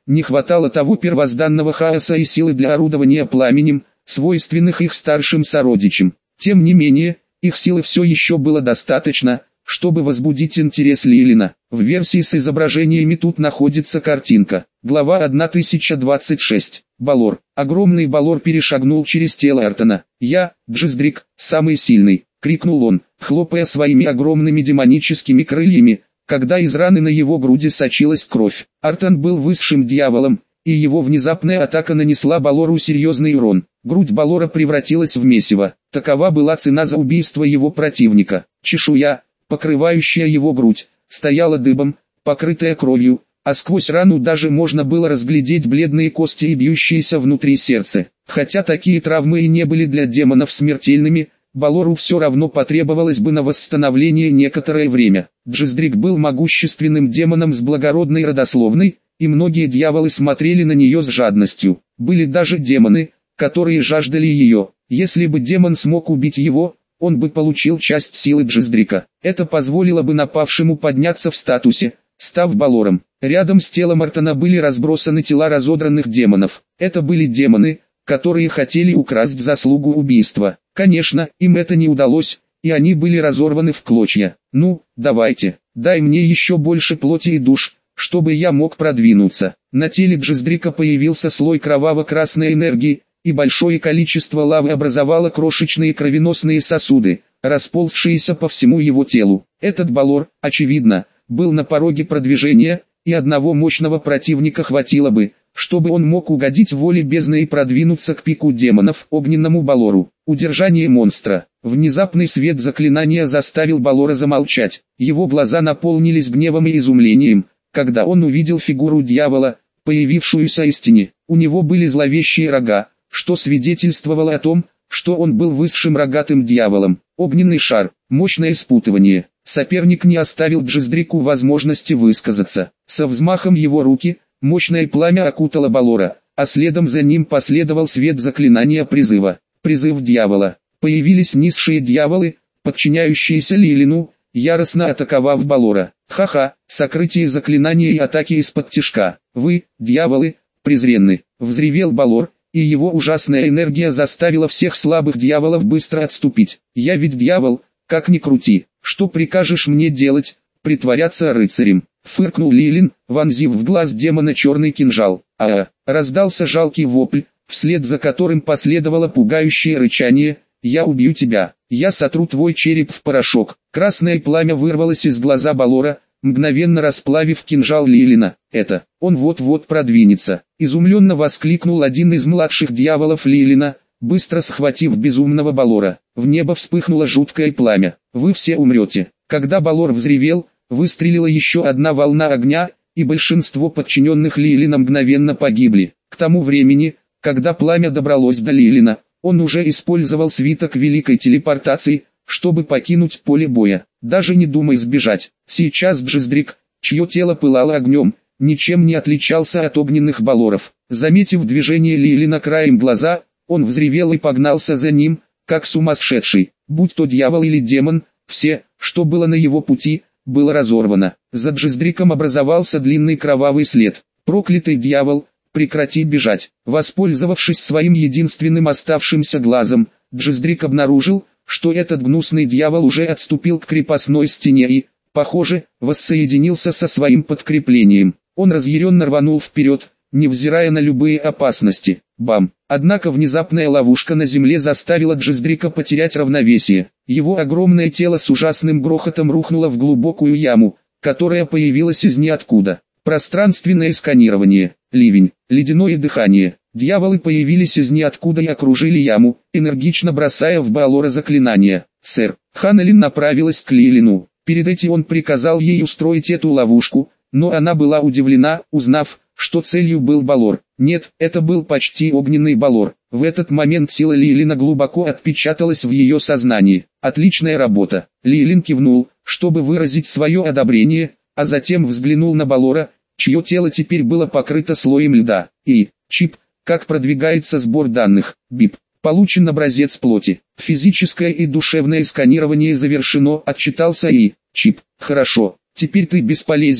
Speaker 1: не хватало того первозданного хаоса и силы для орудования пламенем, свойственных их старшим сородичам. Тем не менее, их силы все еще было достаточно, чтобы возбудить интерес Лилина. В версии с изображениями тут находится картинка. Глава тысяча двадцать шесть. Балор. Огромный Балор перешагнул через тело Артона. «Я, Джиздрик, самый сильный!» — крикнул он, хлопая своими огромными демоническими крыльями, когда из раны на его груди сочилась кровь. Артон был высшим дьяволом, и его внезапная атака нанесла Балору серьезный урон. Грудь Балора превратилась в месиво. Такова была цена за убийство его противника. Чешуя, покрывающая его грудь, стояла дыбом, покрытая кровью, а сквозь рану даже можно было разглядеть бледные кости и бьющиеся внутри сердце. Хотя такие травмы и не были для демонов смертельными, Балору все равно потребовалось бы на восстановление некоторое время. Джиздрик был могущественным демоном с благородной родословной, и многие дьяволы смотрели на нее с жадностью. Были даже демоны, которые жаждали ее. Если бы демон смог убить его, он бы получил часть силы Джиздрика. Это позволило бы напавшему подняться в статусе, став Балором. Рядом с телом Артона были разбросаны тела разодранных демонов. Это были демоны, которые хотели украсть заслугу убийства. Конечно, им это не удалось, и они были разорваны в клочья. «Ну, давайте, дай мне еще больше плоти и душ, чтобы я мог продвинуться». На теле Джиздрика появился слой кроваво-красной энергии, и большое количество лавы образовало крошечные кровеносные сосуды, расползшиеся по всему его телу. Этот Балор, очевидно, был на пороге продвижения, и одного мощного противника хватило бы, чтобы он мог угодить воле бездны и продвинуться к пику демонов, огненному Балору. Удержание монстра. Внезапный свет заклинания заставил Балора замолчать. Его глаза наполнились гневом и изумлением, когда он увидел фигуру дьявола, появившуюся из тени. У него были зловещие рога, что свидетельствовало о том, что он был высшим рогатым дьяволом. Огненный шар, мощное спутывание. Соперник не оставил Джиздрику возможности высказаться. Со взмахом его руки, мощное пламя окутало Балора, а следом за ним последовал свет заклинания призыва. Призыв дьявола. Появились низшие дьяволы, подчиняющиеся Лилину, яростно атаковав Балора. Ха-ха, сокрытие заклинания и атаки из-под тишка. Вы, дьяволы, презренны. Взревел Балор, и его ужасная энергия заставила всех слабых дьяволов быстро отступить. Я ведь дьявол, как ни крути. Что прикажешь мне делать? Притворяться рыцарем? Фыркнул Лилин, вонзив в глаз демона черный кинжал. А-а, раздался жалкий вопль, вслед за которым последовало пугающее рычание. Я убью тебя, я сотру твой череп в порошок. Красное пламя вырвалось из глаза Балора, мгновенно расплавив кинжал Лилина. Это, он вот-вот продвинется. Изумленно воскликнул один из младших дьяволов Лилина, быстро схватив безумного Балора. В небо вспыхнуло жуткое пламя. Вы все умрете. Когда Балор взревел, выстрелила еще одна волна огня, и большинство подчиненных Лилина мгновенно погибли. К тому времени, когда пламя добралось до Лилина, он уже использовал свиток великой телепортации, чтобы покинуть поле боя. Даже не думай сбежать. Сейчас Джиздрик, чье тело пылало огнем, ничем не отличался от огненных Балоров. Заметив движение Лилина краем глаза, он взревел и погнался за ним, как сумасшедший. Будь то дьявол или демон, все, что было на его пути, было разорвано. За Джиздриком образовался длинный кровавый след. Проклятый дьявол, прекрати бежать. Воспользовавшись своим единственным оставшимся глазом, Джиздрик обнаружил, что этот гнусный дьявол уже отступил к крепостной стене и, похоже, воссоединился со своим подкреплением. Он разъяренно рванул вперед, невзирая на любые опасности. Бам! Однако внезапная ловушка на земле заставила Джиздрика потерять равновесие. Его огромное тело с ужасным грохотом рухнуло в глубокую яму, которая появилась из ниоткуда. Пространственное сканирование, ливень, ледяное дыхание. Дьяволы появились из ниоткуда и окружили яму, энергично бросая в Балора заклинания. Сэр, Ханнелин направилась к Лилину. Перед этим он приказал ей устроить эту ловушку, но она была удивлена, узнав, что целью был Балор. Нет, это был почти огненный Балор. В этот момент сила Лилина глубоко отпечаталась в ее сознании. Отличная работа. Лилин кивнул, чтобы выразить свое одобрение, а затем взглянул на Балора, чье тело теперь было покрыто слоем льда. И, чип, как продвигается сбор данных, бип. Получен образец плоти. Физическое и душевное сканирование завершено, отчитался И. Чип. Хорошо, теперь ты бесполезен.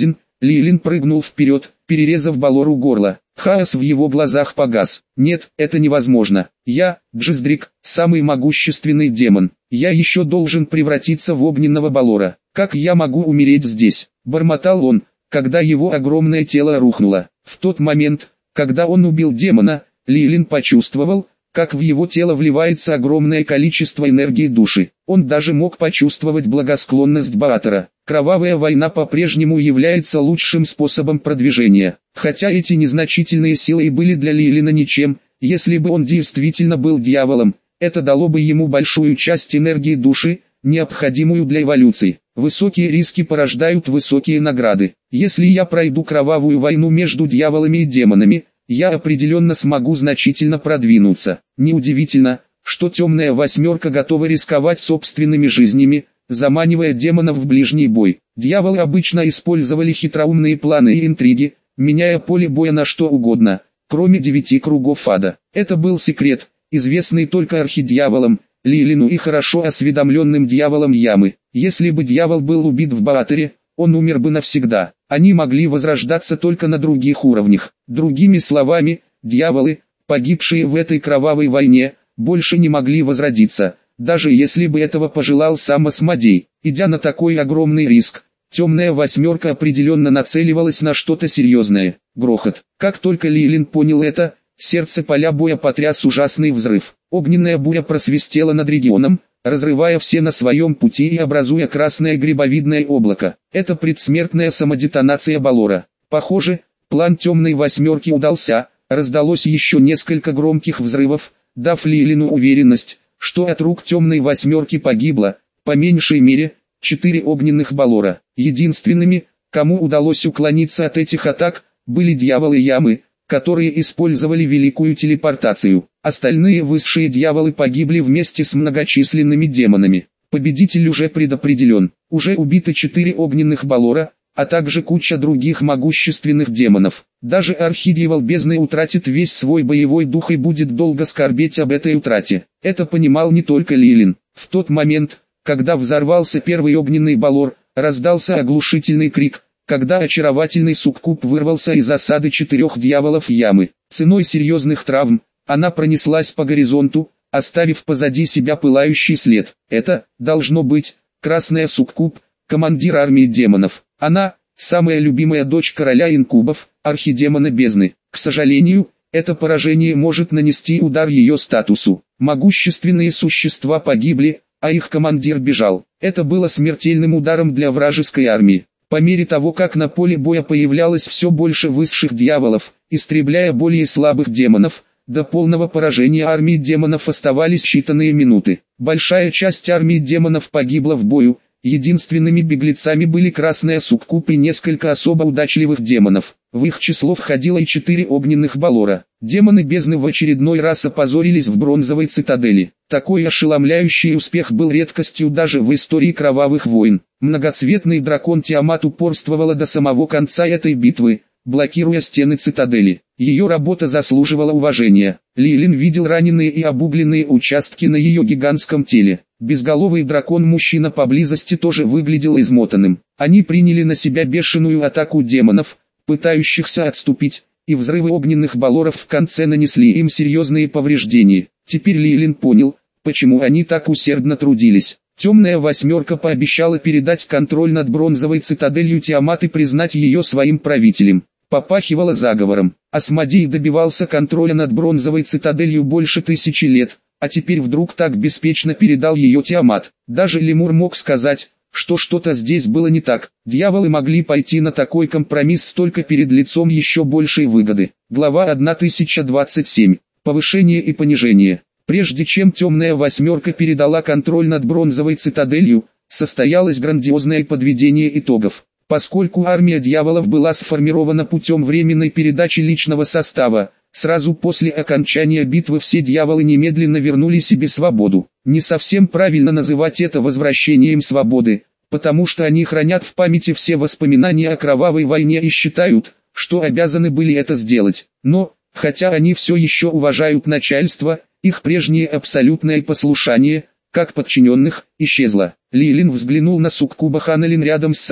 Speaker 1: Лилин прыгнул вперед, перерезав Балору горло. Хаос в его глазах погас. Нет, это невозможно. Я, Джиздрик, самый могущественный демон. Я еще должен превратиться в огненного Балора. Как я могу умереть здесь? Бормотал он, когда его огромное тело рухнуло. В тот момент, когда он убил демона, Лилин почувствовал, как в его тело вливается огромное количество энергии души. Он даже мог почувствовать благосклонность Баатара. Кровавая война по-прежнему является лучшим способом продвижения. Хотя эти незначительные силы и были для Лилина ничем, если бы он действительно был дьяволом, это дало бы ему большую часть энергии души, необходимую для эволюции. Высокие риски порождают высокие награды. Если я пройду кровавую войну между дьяволами и демонами, я определенно смогу значительно продвинуться. Неудивительно, что темная восьмерка готова рисковать собственными жизнями, заманивая демонов в ближний бой. Дьяволы обычно использовали хитроумные планы и интриги, меняя поле боя на что угодно, кроме девяти кругов ада. Это был секрет, известный только архидьяволам, Лилину и хорошо осведомленным дьяволам Ямы. Если бы дьявол был убит в Баатере, он умер бы навсегда. Они могли возрождаться только на других уровнях. Другими словами, дьяволы, погибшие в этой кровавой войне, больше не могли возродиться, даже если бы этого пожелал сам Асмодей. Идя на такой огромный риск, темная восьмерка определенно нацеливалась на что-то серьезное. Грохот. Как только Лилин понял это, сердце поля боя потряс ужасный взрыв. Огненная буря просвистела над регионом, разрывая все на своем пути и образуя красное грибовидное облако. Это предсмертная самодетонация Балора. Похоже, план темной восьмерки удался, раздалось еще несколько громких взрывов, дав Лилину уверенность, что от рук темной восьмерки погибло, по меньшей мере, четыре огненных Балора. Единственными, кому удалось уклониться от этих атак, были дьяволы Ямы, которые использовали великую телепортацию. Остальные высшие дьяволы погибли вместе с многочисленными демонами. Победитель уже предопределен. Уже убито четыре огненных Балора, а также куча других могущественных демонов. Даже архидьявол бездны утратит весь свой боевой дух и будет долго скорбеть об этой утрате. Это понимал не только Лилин. В тот момент, когда взорвался первый огненный Балор, раздался оглушительный крик, когда очаровательный суккуб вырвался из осады четырех дьяволов Ямы. Ценой серьезных травм, она пронеслась по горизонту, оставив позади себя пылающий след. Это, должно быть, красная суккуб, командир армии демонов. Она, самая любимая дочь короля инкубов, архидемона бездны. К сожалению, это поражение может нанести удар ее статусу. Могущественные существа погибли, а их командир бежал. Это было смертельным ударом для вражеской армии. По мере того, как на поле боя появлялось все больше высших дьяволов, истребляя более слабых демонов, до полного поражения армии демонов оставались считанные минуты. Большая часть армии демонов погибла в бою, единственными беглецами были красная суккуб и несколько особо удачливых демонов. В их число входило и четыре огненных Балора. Демоны бездны в очередной раз опозорились в бронзовой цитадели. Такой ошеломляющий успех был редкостью даже в истории кровавых войн. Многоцветный дракон Тиамат упорствовала до самого конца этой битвы, блокируя стены цитадели. Ее работа заслуживала уважения. Лилин видел раненые и обугленные участки на ее гигантском теле. Безголовый дракон-мужчина поблизости тоже выглядел измотанным. Они приняли на себя бешеную атаку демонов, пытающихся отступить, и взрывы огненных Балоров в конце нанесли им серьезные повреждения. Теперь Лилин понял, почему они так усердно трудились. Темная восьмерка пообещала передать контроль над бронзовой цитаделью Тиамат и признать ее своим правителем. Попахивало заговором. Асмодей добивался контроля над бронзовой цитаделью больше тысячи лет, а теперь вдруг так беспечно передал ее Тиамат. Даже лемур мог сказать, что что-то здесь было не так. Дьяволы могли пойти на такой компромисс только перед лицом еще большей выгоды. Глава тысяча двадцать семь. Повышение и понижение. Прежде чем темная восьмерка передала контроль над бронзовой цитаделью, состоялось грандиозное подведение итогов. Поскольку армия дьяволов была сформирована путем временной передачи личного состава, сразу после окончания битвы все дьяволы немедленно вернули себе свободу. Не совсем правильно называть это возвращением свободы, потому что они хранят в памяти все воспоминания о кровавой войне и считают, что обязаны были это сделать. Но, хотя они все еще уважают начальство, их прежнее абсолютное послушание, как подчиненных, исчезло. Лилин взглянул на суккуба Ханелин рядом с собой.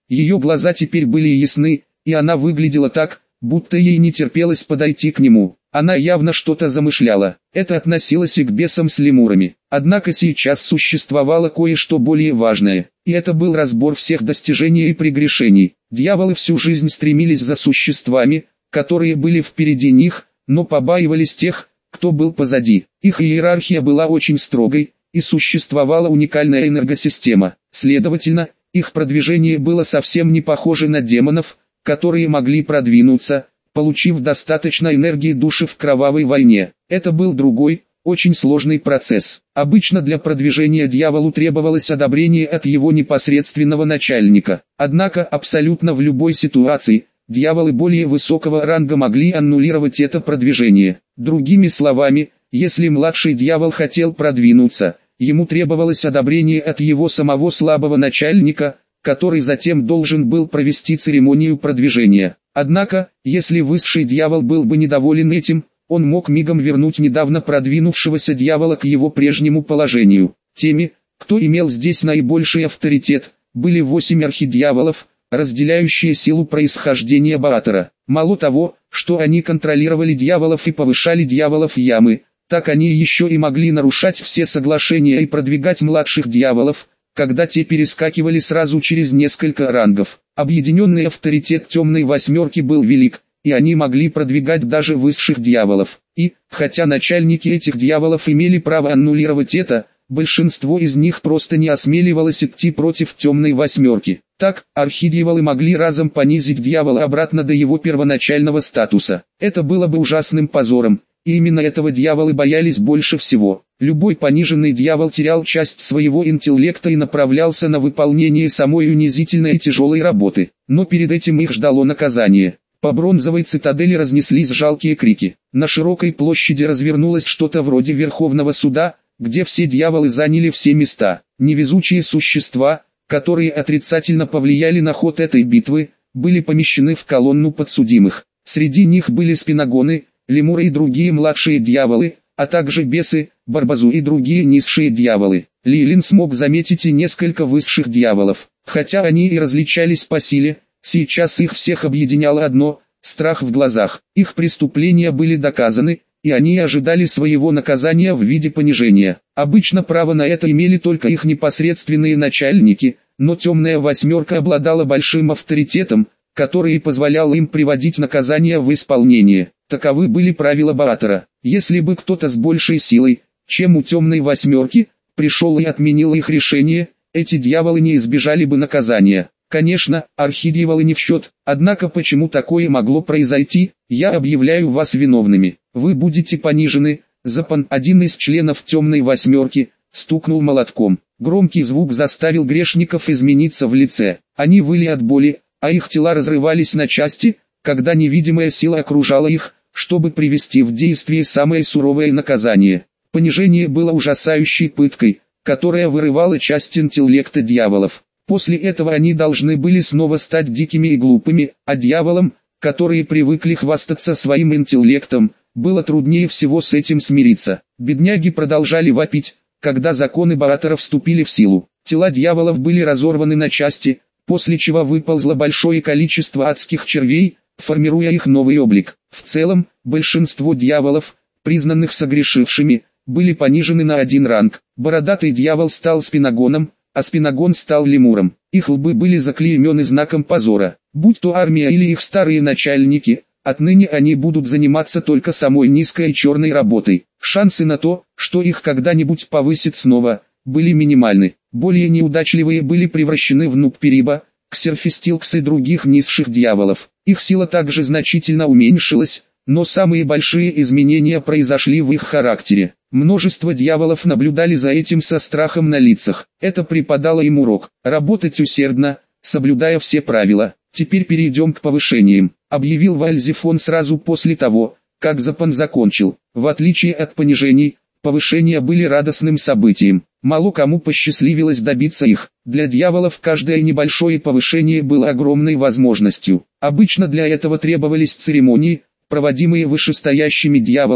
Speaker 1: Ее глаза теперь были ясны, и она выглядела так, будто ей не терпелось подойти к нему. Она явно что-то замышляла. Это относилось и к бесам с лемурами. Однако сейчас существовало кое-что более важное, и это был разбор всех достижений и прегрешений. Дьяволы всю жизнь стремились за существами, которые были впереди них, но побаивались тех, кто был позади. Их иерархия была очень строгой, и существовала уникальная энергосистема. Следовательно, их продвижение было совсем не похоже на демонов, которые могли продвинуться, получив достаточно энергии души в кровавой войне. Это был другой, очень сложный процесс. Обычно для продвижения дьяволу требовалось одобрение от его непосредственного начальника. Однако абсолютно в любой ситуации, дьяволы более высокого ранга могли аннулировать это продвижение. Другими словами, если младший дьявол хотел продвинуться, ему требовалось одобрение от его самого слабого начальника, который затем должен был провести церемонию продвижения. Однако, если высший дьявол был бы недоволен этим, он мог мигом вернуть недавно продвинувшегося дьявола к его прежнему положению. Теми, кто имел здесь наибольший авторитет, были восемь архидьяволов, разделяющие силу происхождения Баатара. Мало того, что они контролировали дьяволов и повышали дьяволов ямы, так они еще и могли нарушать все соглашения и продвигать младших дьяволов, когда те перескакивали сразу через несколько рангов. Объединенный авторитет темной восьмерки был велик, и они могли продвигать даже высших дьяволов. И, хотя начальники этих дьяволов имели право аннулировать это, большинство из них просто не осмеливалось идти против темной восьмерки. Так, архидьяволы могли разом понизить дьявола обратно до его первоначального статуса. Это было бы ужасным позором, и именно этого дьяволы боялись больше всего. Любой пониженный дьявол терял часть своего интеллекта и направлялся на выполнение самой унизительной и тяжелой работы. Но перед этим их ждало наказание. По бронзовой цитадели разнеслись жалкие крики. На широкой площади развернулось что-то вроде Верховного суда, где все дьяволы заняли все места. Невезучие существа, которые отрицательно повлияли на ход этой битвы, были помещены в колонну подсудимых. Среди них были спиногоны, лемуры и другие младшие дьяволы, а также бесы, барбазу и другие низшие дьяволы. Лилин смог заметить и несколько высших дьяволов. Хотя они и различались по силе, сейчас их всех объединяло одно – страх в глазах. Их преступления были доказаны, и они ожидали своего наказания в виде понижения. Обычно право на это имели только их непосредственные начальники, но темная восьмерка обладала большим авторитетом, который и позволял им приводить наказания в исполнение. Таковы были правила Баатара. Если бы кто-то с большей силой, чем у темной восьмерки, пришел и отменил их решение, эти дьяволы не избежали бы наказания. Конечно, архидьяволы не в счет, однако почему такое могло произойти, я объявляю вас виновными. Вы будете понижены. Запан, один из членов темной восьмерки, стукнул молотком. Громкий звук заставил грешников измениться в лице. Они выли от боли, а их тела разрывались на части, когда невидимая сила окружала их, чтобы привести в действие самое суровое наказание. Понижение было ужасающей пыткой, которая вырывала часть интеллекта дьяволов. После этого они должны были снова стать дикими и глупыми, а дьяволам, которые привыкли хвастаться своим интеллектом, было труднее всего с этим смириться. Бедняги продолжали вопить, когда законы Баатара вступили в силу. Тела дьяволов были разорваны на части, после чего выползло большое количество адских червей, формируя их новый облик. В целом, большинство дьяволов, признанных согрешившими, были понижены на один ранг. Бородатый дьявол стал спиногоном, а спиногон стал лемуром. Их лбы были заклеймены знаком позора. Будь то армия или их старые начальники, отныне они будут заниматься только самой низкой и черной работой. Шансы на то, что их когда-нибудь повысят снова, были минимальны. Более неудачливые были превращены в Нукпериба, Ксерфистилкс и других низших дьяволов. Их сила также значительно уменьшилась, но самые большие изменения произошли в их характере. Множество дьяволов наблюдали за этим со страхом на лицах. Это преподало им урок. Работать усердно, соблюдая все правила. Теперь перейдем к повышениям, объявил Вальзефон сразу после того, как Запан закончил. В отличие от понижений, повышения были радостным событием. Мало кому посчастливилось добиться их. Для дьяволов каждое небольшое повышение было огромной возможностью. Обычно для этого требовались церемонии, проводимые вышестоящими дьяволами,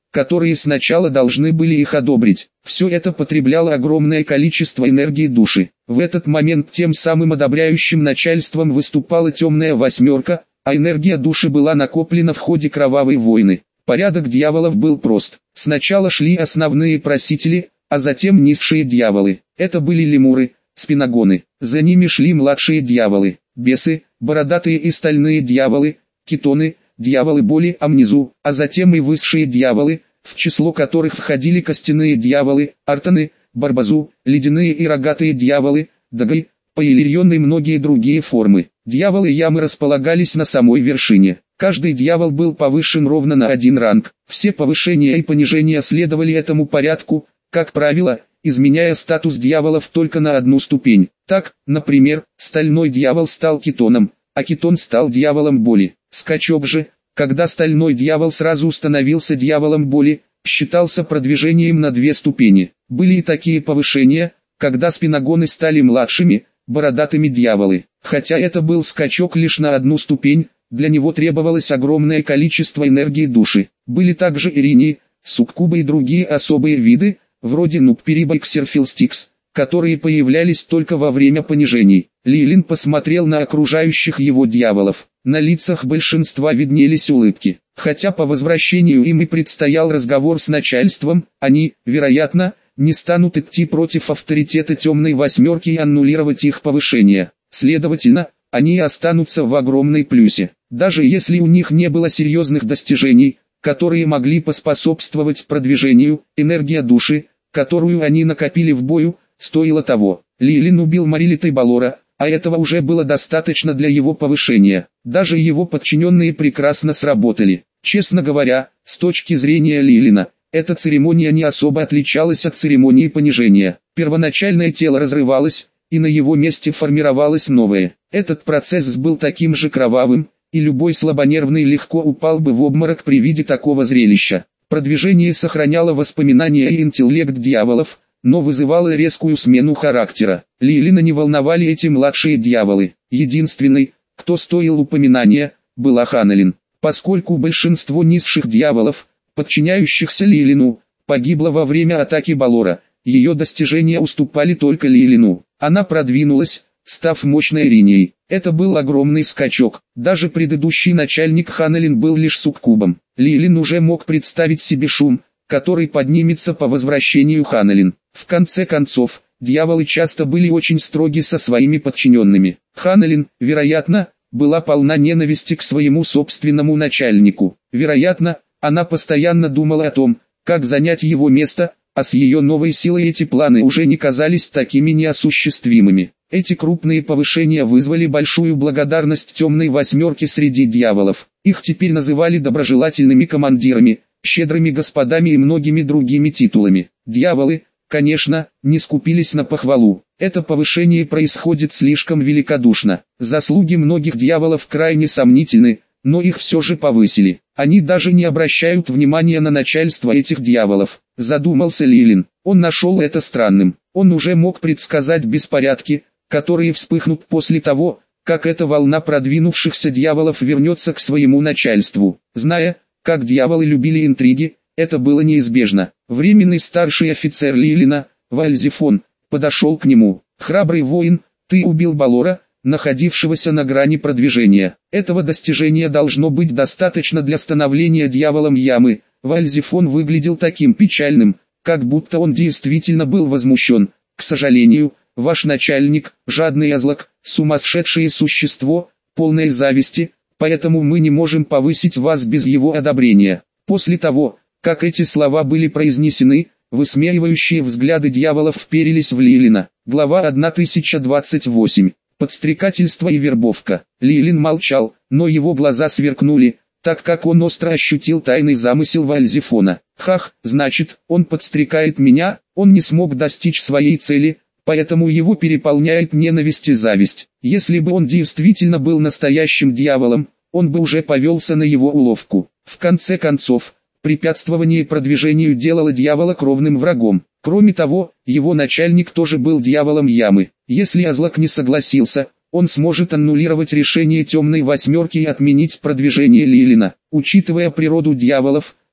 Speaker 1: которые сначала должны были их одобрить. Все это потребляло огромное количество энергии души. В этот момент тем самым одобряющим начальством выступала темная восьмерка, а энергия души была накоплена в ходе кровавой войны. Порядок дьяволов был прост. Сначала шли основные просители, а затем низшие дьяволы. Это были лемуры, спиногоны. За ними шли младшие дьяволы, бесы, бородатые и стальные дьяволы, кетоны, дьяволы боли, а внизу, а затем и высшие дьяволы, в число которых входили костяные дьяволы, артаны, барбазу, ледяные и рогатые дьяволы, дагай, паэльон и многие другие формы. Дьяволы ямы располагались на самой вершине. Каждый дьявол был повышен ровно на один ранг. Все повышения и понижения следовали этому порядку, как правило, изменяя статус дьяволов только на одну ступень. Так, например, стальной дьявол стал кетоном, а кетон стал дьяволом боли. Скачок же, когда стальной дьявол сразу становился дьяволом боли, считался продвижением на две ступени. Были и такие повышения, когда спиногоны стали младшими, бородатыми дьяволы. Хотя это был скачок лишь на одну ступень, для него требовалось огромное количество энергии души. Были также иринии, суккубы и другие особые виды, вроде нуппериба и ксерфилстикс, которые появлялись только во время понижений. Лилин посмотрел на окружающих его дьяволов. На лицах большинства виднелись улыбки. Хотя по возвращению им и предстоял разговор с начальством, они, вероятно, не станут идти против авторитета темной восьмерки и аннулировать их повышение. Следовательно, они останутся в огромной плюсе. Даже если у них не было серьезных достижений, которые могли поспособствовать продвижению, энергия души, которую они накопили в бою, стоила того. Лилин убил Марилита и Балора, а этого уже было достаточно для его повышения. Даже его подчиненные прекрасно сработали. Честно говоря, с точки зрения Лилина, эта церемония не особо отличалась от церемонии понижения. Первоначальное тело разрывалось, и на его месте формировалось новое. Этот процесс был таким же кровавым, и любой слабонервный легко упал бы в обморок при виде такого зрелища. Продвижение сохраняло воспоминания и интеллект дьяволов, но вызывало резкую смену характера. Лилина не волновали эти младшие дьяволы. Единственный, кто стоил упоминания, была Ханнелин. Поскольку большинство низших дьяволов, подчиняющихся Лилину, погибло во время атаки Балора, ее достижения уступали только Лилину. Она продвинулась, став мощной Ириней. Это был огромный скачок. Даже предыдущий начальник Ханнелин был лишь суккубом. Лилин уже мог представить себе шум, который поднимется по возвращению Ханнелин. В конце концов, дьяволы часто были очень строги со своими подчиненными. Ханнелин, вероятно, была полна ненависти к своему собственному начальнику. Вероятно, она постоянно думала о том, как занять его место, а с ее новой силой эти планы уже не казались такими неосуществимыми. Эти крупные повышения вызвали большую благодарность темной восьмерки среди дьяволов. Их теперь называли доброжелательными командирами, щедрыми господами и многими другими титулами. Дьяволы, конечно, не скупились на похвалу. Это повышение происходит слишком великодушно. Заслуги многих дьяволов крайне сомнительны, но их все же повысили. Они даже не обращают внимания на начальство этих дьяволов. Задумался Лилин. Он нашел это странным. Он уже мог предсказать беспорядки, которые вспыхнут после того, как эта волна продвинувшихся дьяволов вернется к своему начальству. Зная, как дьяволы любили интриги, это было неизбежно. Временный старший офицер Лилина, Вальзефон, подошел к нему. «Храбрый воин, ты убил Балора, находившегося на грани продвижения. Этого достижения должно быть достаточно для становления дьяволом ямы». Вальзефон выглядел таким печальным, как будто он действительно был возмущен. «К сожалению, ваш начальник, жадный озлок, сумасшедшее существо, полное зависти, поэтому мы не можем повысить вас без его одобрения». После того, как эти слова были произнесены, высмеивающие взгляды дьяволов вперились в Лилина. Глава тысяча двадцать восемь. Подстрекательство и вербовка. Лилин молчал, но его глаза сверкнули, так как он остро ощутил тайный замысел Вальзефона. «Хах, значит, он подстрекает меня, он не смог достичь своей цели, поэтому его переполняет ненависть и зависть. Если бы он действительно был настоящим дьяволом, он бы уже повелся на его уловку». В конце концов, препятствование продвижению делало дьявола кровным врагом. Кроме того, его начальник тоже был дьяволом ямы. Если Озлак не согласился, он сможет аннулировать решение темной восьмерки и отменить продвижение Лилина. Учитывая природу дьяволов,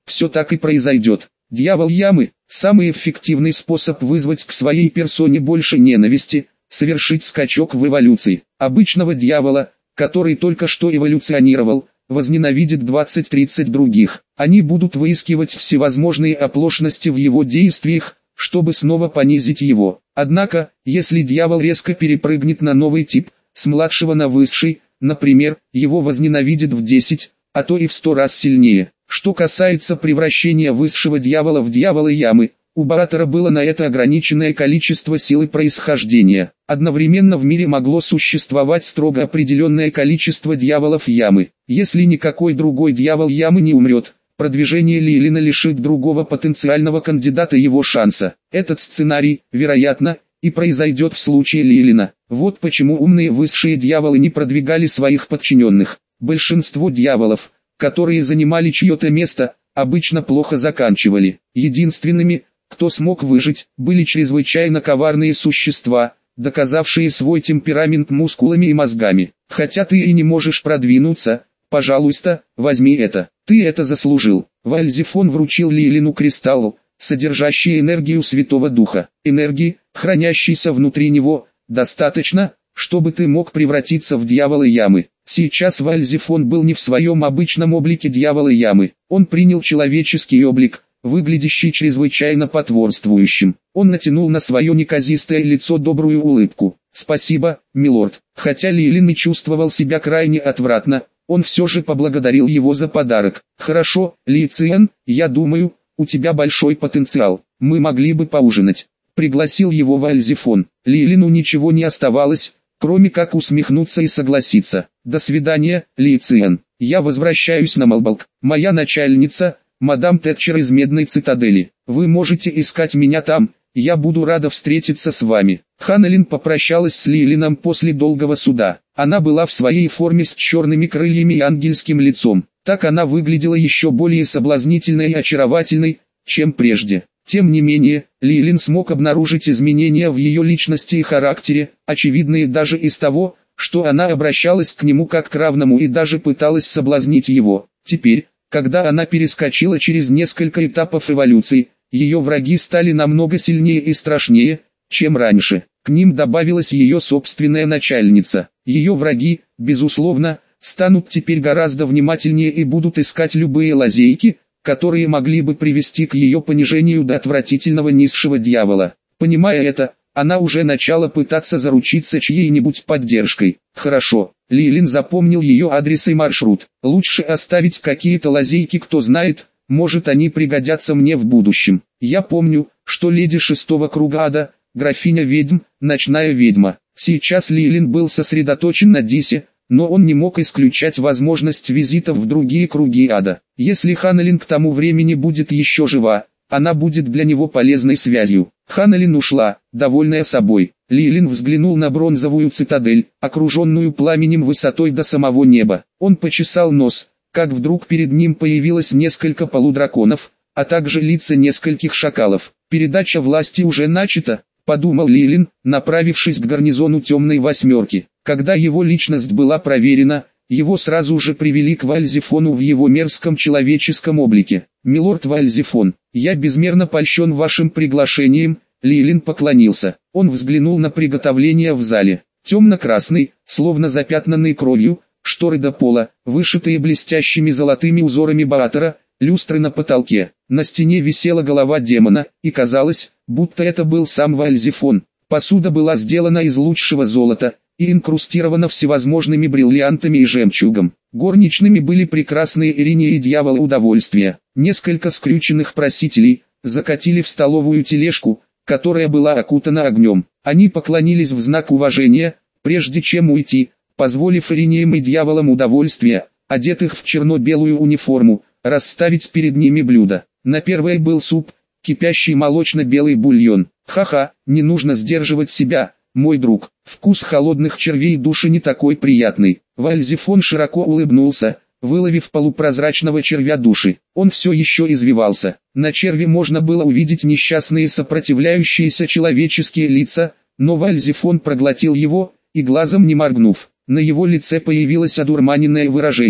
Speaker 1: все так и произойдет. Дьявол ямы – самый эффективный способ вызвать к своей персоне больше ненависти, совершить скачок в эволюции. Обычного дьявола, который только что эволюционировал, возненавидит двадцать-тридцать других. Они будут выискивать всевозможные оплошности в его действиях, чтобы снова понизить его. Однако, если дьявол резко перепрыгнет на новый тип, с младшего на высший, например, его возненавидит в десять, а то и в сто раз сильнее. Что касается превращения высшего дьявола в дьявола ямы, у Баратора было на это ограниченное количество силы происхождения. Одновременно в мире могло существовать строго определенное количество дьяволов ямы. Если никакой другой дьявол ямы не умрет, продвижение Лилина лишит другого потенциального кандидата его шанса. Этот сценарий, вероятно, и произойдет в случае Лилина. Вот почему умные высшие дьяволы не продвигали своих подчиненных. Большинство дьяволов, которые занимали чье-то место, обычно плохо заканчивали. Единственными, кто смог выжить, были чрезвычайно коварные существа, доказавшие свой темперамент мускулами и мозгами. Хотя ты и не можешь продвинуться, пожалуйста, возьми это. Ты это заслужил. Вальзефон вручил Лилину кристалл, содержащий энергию Святого Духа. Энергии, хранящейся внутри него, достаточно, чтобы ты мог превратиться в дьявола ямы. Сейчас Вальзефон был не в своем обычном облике дьявола ямы. Он принял человеческий облик, выглядящий чрезвычайно потворствующим. Он натянул на свое неказистое лицо добрую улыбку. «Спасибо, милорд». Хотя Лилин и чувствовал себя крайне отвратно, он все же поблагодарил его за подарок. «Хорошо, Ли Циен, я думаю, у тебя большой потенциал. Мы могли бы поужинать». Пригласил его Вальзефон. Лилину ничего не оставалось, кроме как усмехнуться и согласиться. «До свидания, Ли Циен. Я возвращаюсь на Малбалк. Моя начальница, мадам Тэтчер из Медной Цитадели. Вы можете искать меня там, я буду рада встретиться с вами». Ханнелин попрощалась с Лилином после долгого суда. Она была в своей форме с черными крыльями и ангельским лицом. Так она выглядела еще более соблазнительной и очаровательной, чем прежде. Тем не менее, Лилин смог обнаружить изменения в ее личности и характере, очевидные даже из того, что она обращалась к нему как к равному и даже пыталась соблазнить его. Теперь, когда она перескочила через несколько этапов эволюции, ее враги стали намного сильнее и страшнее, чем раньше. К ним добавилась ее собственная начальница. Ее враги, безусловно, станут теперь гораздо внимательнее и будут искать любые лазейки, которые могли бы привести к ее понижению до отвратительного низшего дьявола. Понимая это, она уже начала пытаться заручиться чьей-нибудь поддержкой. Хорошо, Лилин запомнил ее адрес и маршрут. Лучше оставить какие-то лазейки, кто знает, может они пригодятся мне в будущем. Я помню, что леди шестого круга ада, графиня ведьм, ночная ведьма. Сейчас Лилин был сосредоточен на Дисе, но он не мог исключать возможность визитов в другие круги ада. Если Ханнелин к тому времени будет еще жива, она будет для него полезной связью. Ханнелин ушла, довольная собой. Лилин взглянул на бронзовую цитадель, окруженную пламенем высотой до самого неба. Он почесал нос, как вдруг перед ним появилось несколько полудраконов, а также лица нескольких шакалов. Передача власти уже начата, подумал Лилин, направившись к гарнизону темной восьмерки. Когда его личность была проверена, его сразу же привели к Вальзефону в его мерзком человеческом облике. «Милорд Вальзефон, я безмерно польщен вашим приглашением», Лилин поклонился. Он взглянул на приготовления в зале. Темно-красный, словно запятнанный кровью, шторы до пола, вышитые блестящими золотыми узорами Баратора, люстры на потолке. На стене висела голова демона, и казалось, будто это был сам Вальзефон. Посуда была сделана из лучшего золота и инкрустирована всевозможными бриллиантами и жемчугом. Горничными были прекрасные Ирине и дьявол удовольствия. Несколько скрюченных просителей закатили в столовую тележку, которая была окутана огнем. Они поклонились в знак уважения, прежде чем уйти, позволив Ирине и дьяволам удовольствия, одетых в черно-белую униформу, расставить перед ними блюда. На первое был суп, кипящий молочно-белый бульон. Ха-ха, не нужно сдерживать себя, мой друг. Вкус холодных червей души не такой приятный. Вальзефон широко улыбнулся, выловив полупрозрачного червя души. Он все еще извивался. На черве можно было увидеть несчастные сопротивляющиеся человеческие лица, но Вальзефон проглотил его, и глазом не моргнув, на его лице появилось одурманенное выражение.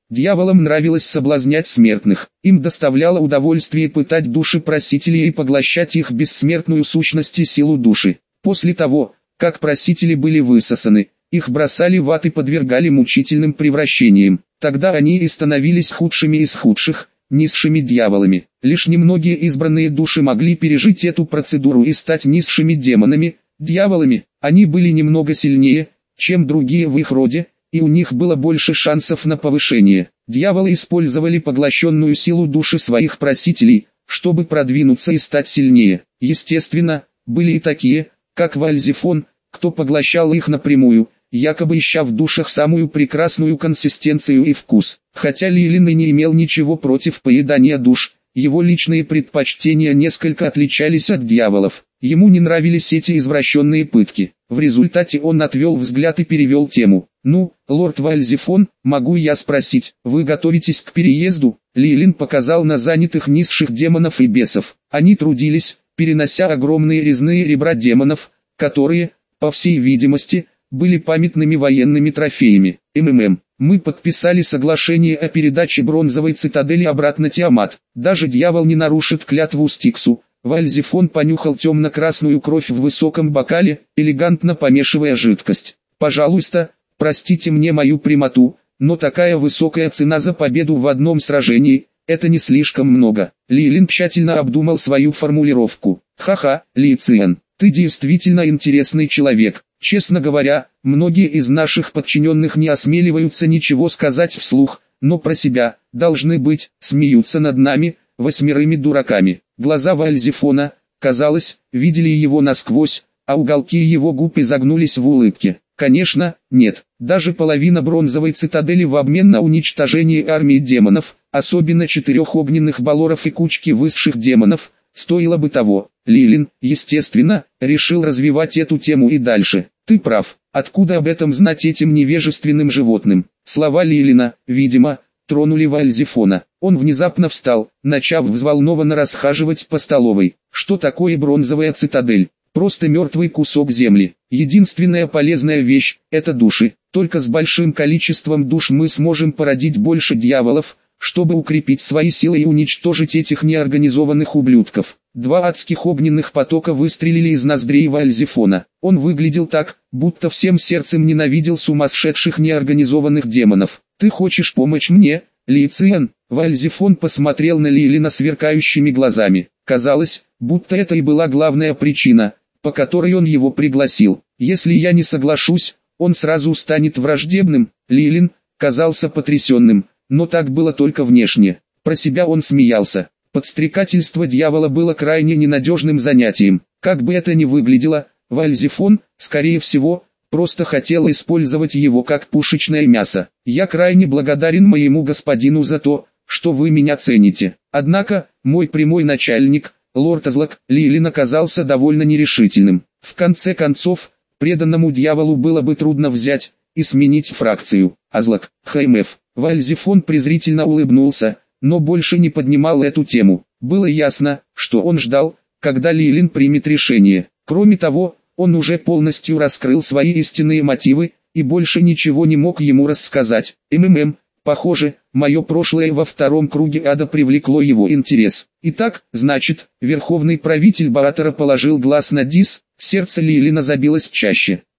Speaker 1: Дьяволам нравилось соблазнять смертных, им доставляло удовольствие пытать души просителей и поглощать их бессмертную сущность и силу души. После того, как просители были высосаны, их бросали в ад и подвергали мучительным превращениям. Тогда они и становились худшими из худших, низшими дьяволами. Лишь немногие избранные души могли пережить эту процедуру и стать низшими демонами, дьяволами. Они были немного сильнее, чем другие в их роде, и у них было больше шансов на повышение. Дьяволы использовали поглощенную силу души своих просителей, чтобы продвинуться и стать сильнее. Естественно, были и такие, как Вальзефон, кто поглощал их напрямую, якобы ища в душах самую прекрасную консистенцию и вкус. Хотя Лилин и не имел ничего против поедания душ, его личные предпочтения несколько отличались от дьяволов. Ему не нравились эти извращенные пытки. В результате он отвел взгляд и перевел тему. «Ну, лорд Вальзефон, могу я спросить, вы готовитесь к переезду?» Лилин показал на занятых низших демонов и бесов. Они трудились, перенося огромные резные ребра демонов, которые, по всей видимости, были памятными военными трофеями. МММ. Мы подписали соглашение о передаче бронзовой цитадели обратно Тиамат. Даже дьявол не нарушит клятву Стиксу. Вальзефон понюхал темно-красную кровь в высоком бокале, элегантно помешивая жидкость. «Пожалуйста, простите мне мою прямоту, но такая высокая цена за победу в одном сражении – это не слишком много». Лилин тщательно обдумал свою формулировку. «Ха-ха, Ли Циен, ты действительно интересный человек. Честно говоря, многие из наших подчиненных не осмеливаются ничего сказать вслух, но про себя, должны быть, смеются над нами, восьмерыми дураками». Глаза Вальзефона, казалось, видели его насквозь, а уголки его губ изогнулись в улыбке. Конечно, нет, даже половина бронзовой цитадели в обмен на уничтожение армии демонов, особенно четырех огненных балоров и кучки высших демонов, стоило бы того. Лилин, естественно, решил развивать эту тему и дальше. «Ты прав, откуда об этом знать этим невежественным животным?» Слова Лилина, видимо, тронули Вальзефона. Он внезапно встал, начав взволнованно расхаживать по столовой. «Что такое бронзовая цитадель? Просто мертвый кусок земли. Единственная полезная вещь – это души. Только с большим количеством душ мы сможем породить больше дьяволов, чтобы укрепить свои силы и уничтожить этих неорганизованных ублюдков». Два адских огненных потока выстрелили из ноздрей Вальзефона. Он выглядел так, будто всем сердцем ненавидел сумасшедших неорганизованных демонов. «Ты хочешь помочь мне, Ли Циен?» Вальзефон посмотрел на Лилина сверкающими глазами. Казалось, будто это и была главная причина, по которой он его пригласил. «Если я не соглашусь, он сразу станет враждебным». Лилин казался потрясенным, но так было только внешне. Про себя он смеялся. Подстрекательство дьявола было крайне ненадежным занятием. Как бы это ни выглядело, Вальзефон, скорее всего, просто хотел использовать его как пушечное мясо. «Я крайне благодарен моему господину за то, что вы меня цените. Однако, мой прямой начальник, лорд Азлак, Лилин оказался довольно нерешительным. В конце концов, преданному дьяволу было бы трудно взять и сменить фракцию. Азлак, ХМФ». Вальзефон презрительно улыбнулся, но больше не поднимал эту тему. Было ясно, что он ждал, когда Лилин примет решение. Кроме того, он уже полностью раскрыл свои истинные мотивы, и больше ничего не мог ему рассказать. МММ, похоже, мое прошлое во втором круге ада привлекло его интерес. Итак, значит, верховный правитель Баратора положил глаз на Дис, сердце Лилина забилось чаще.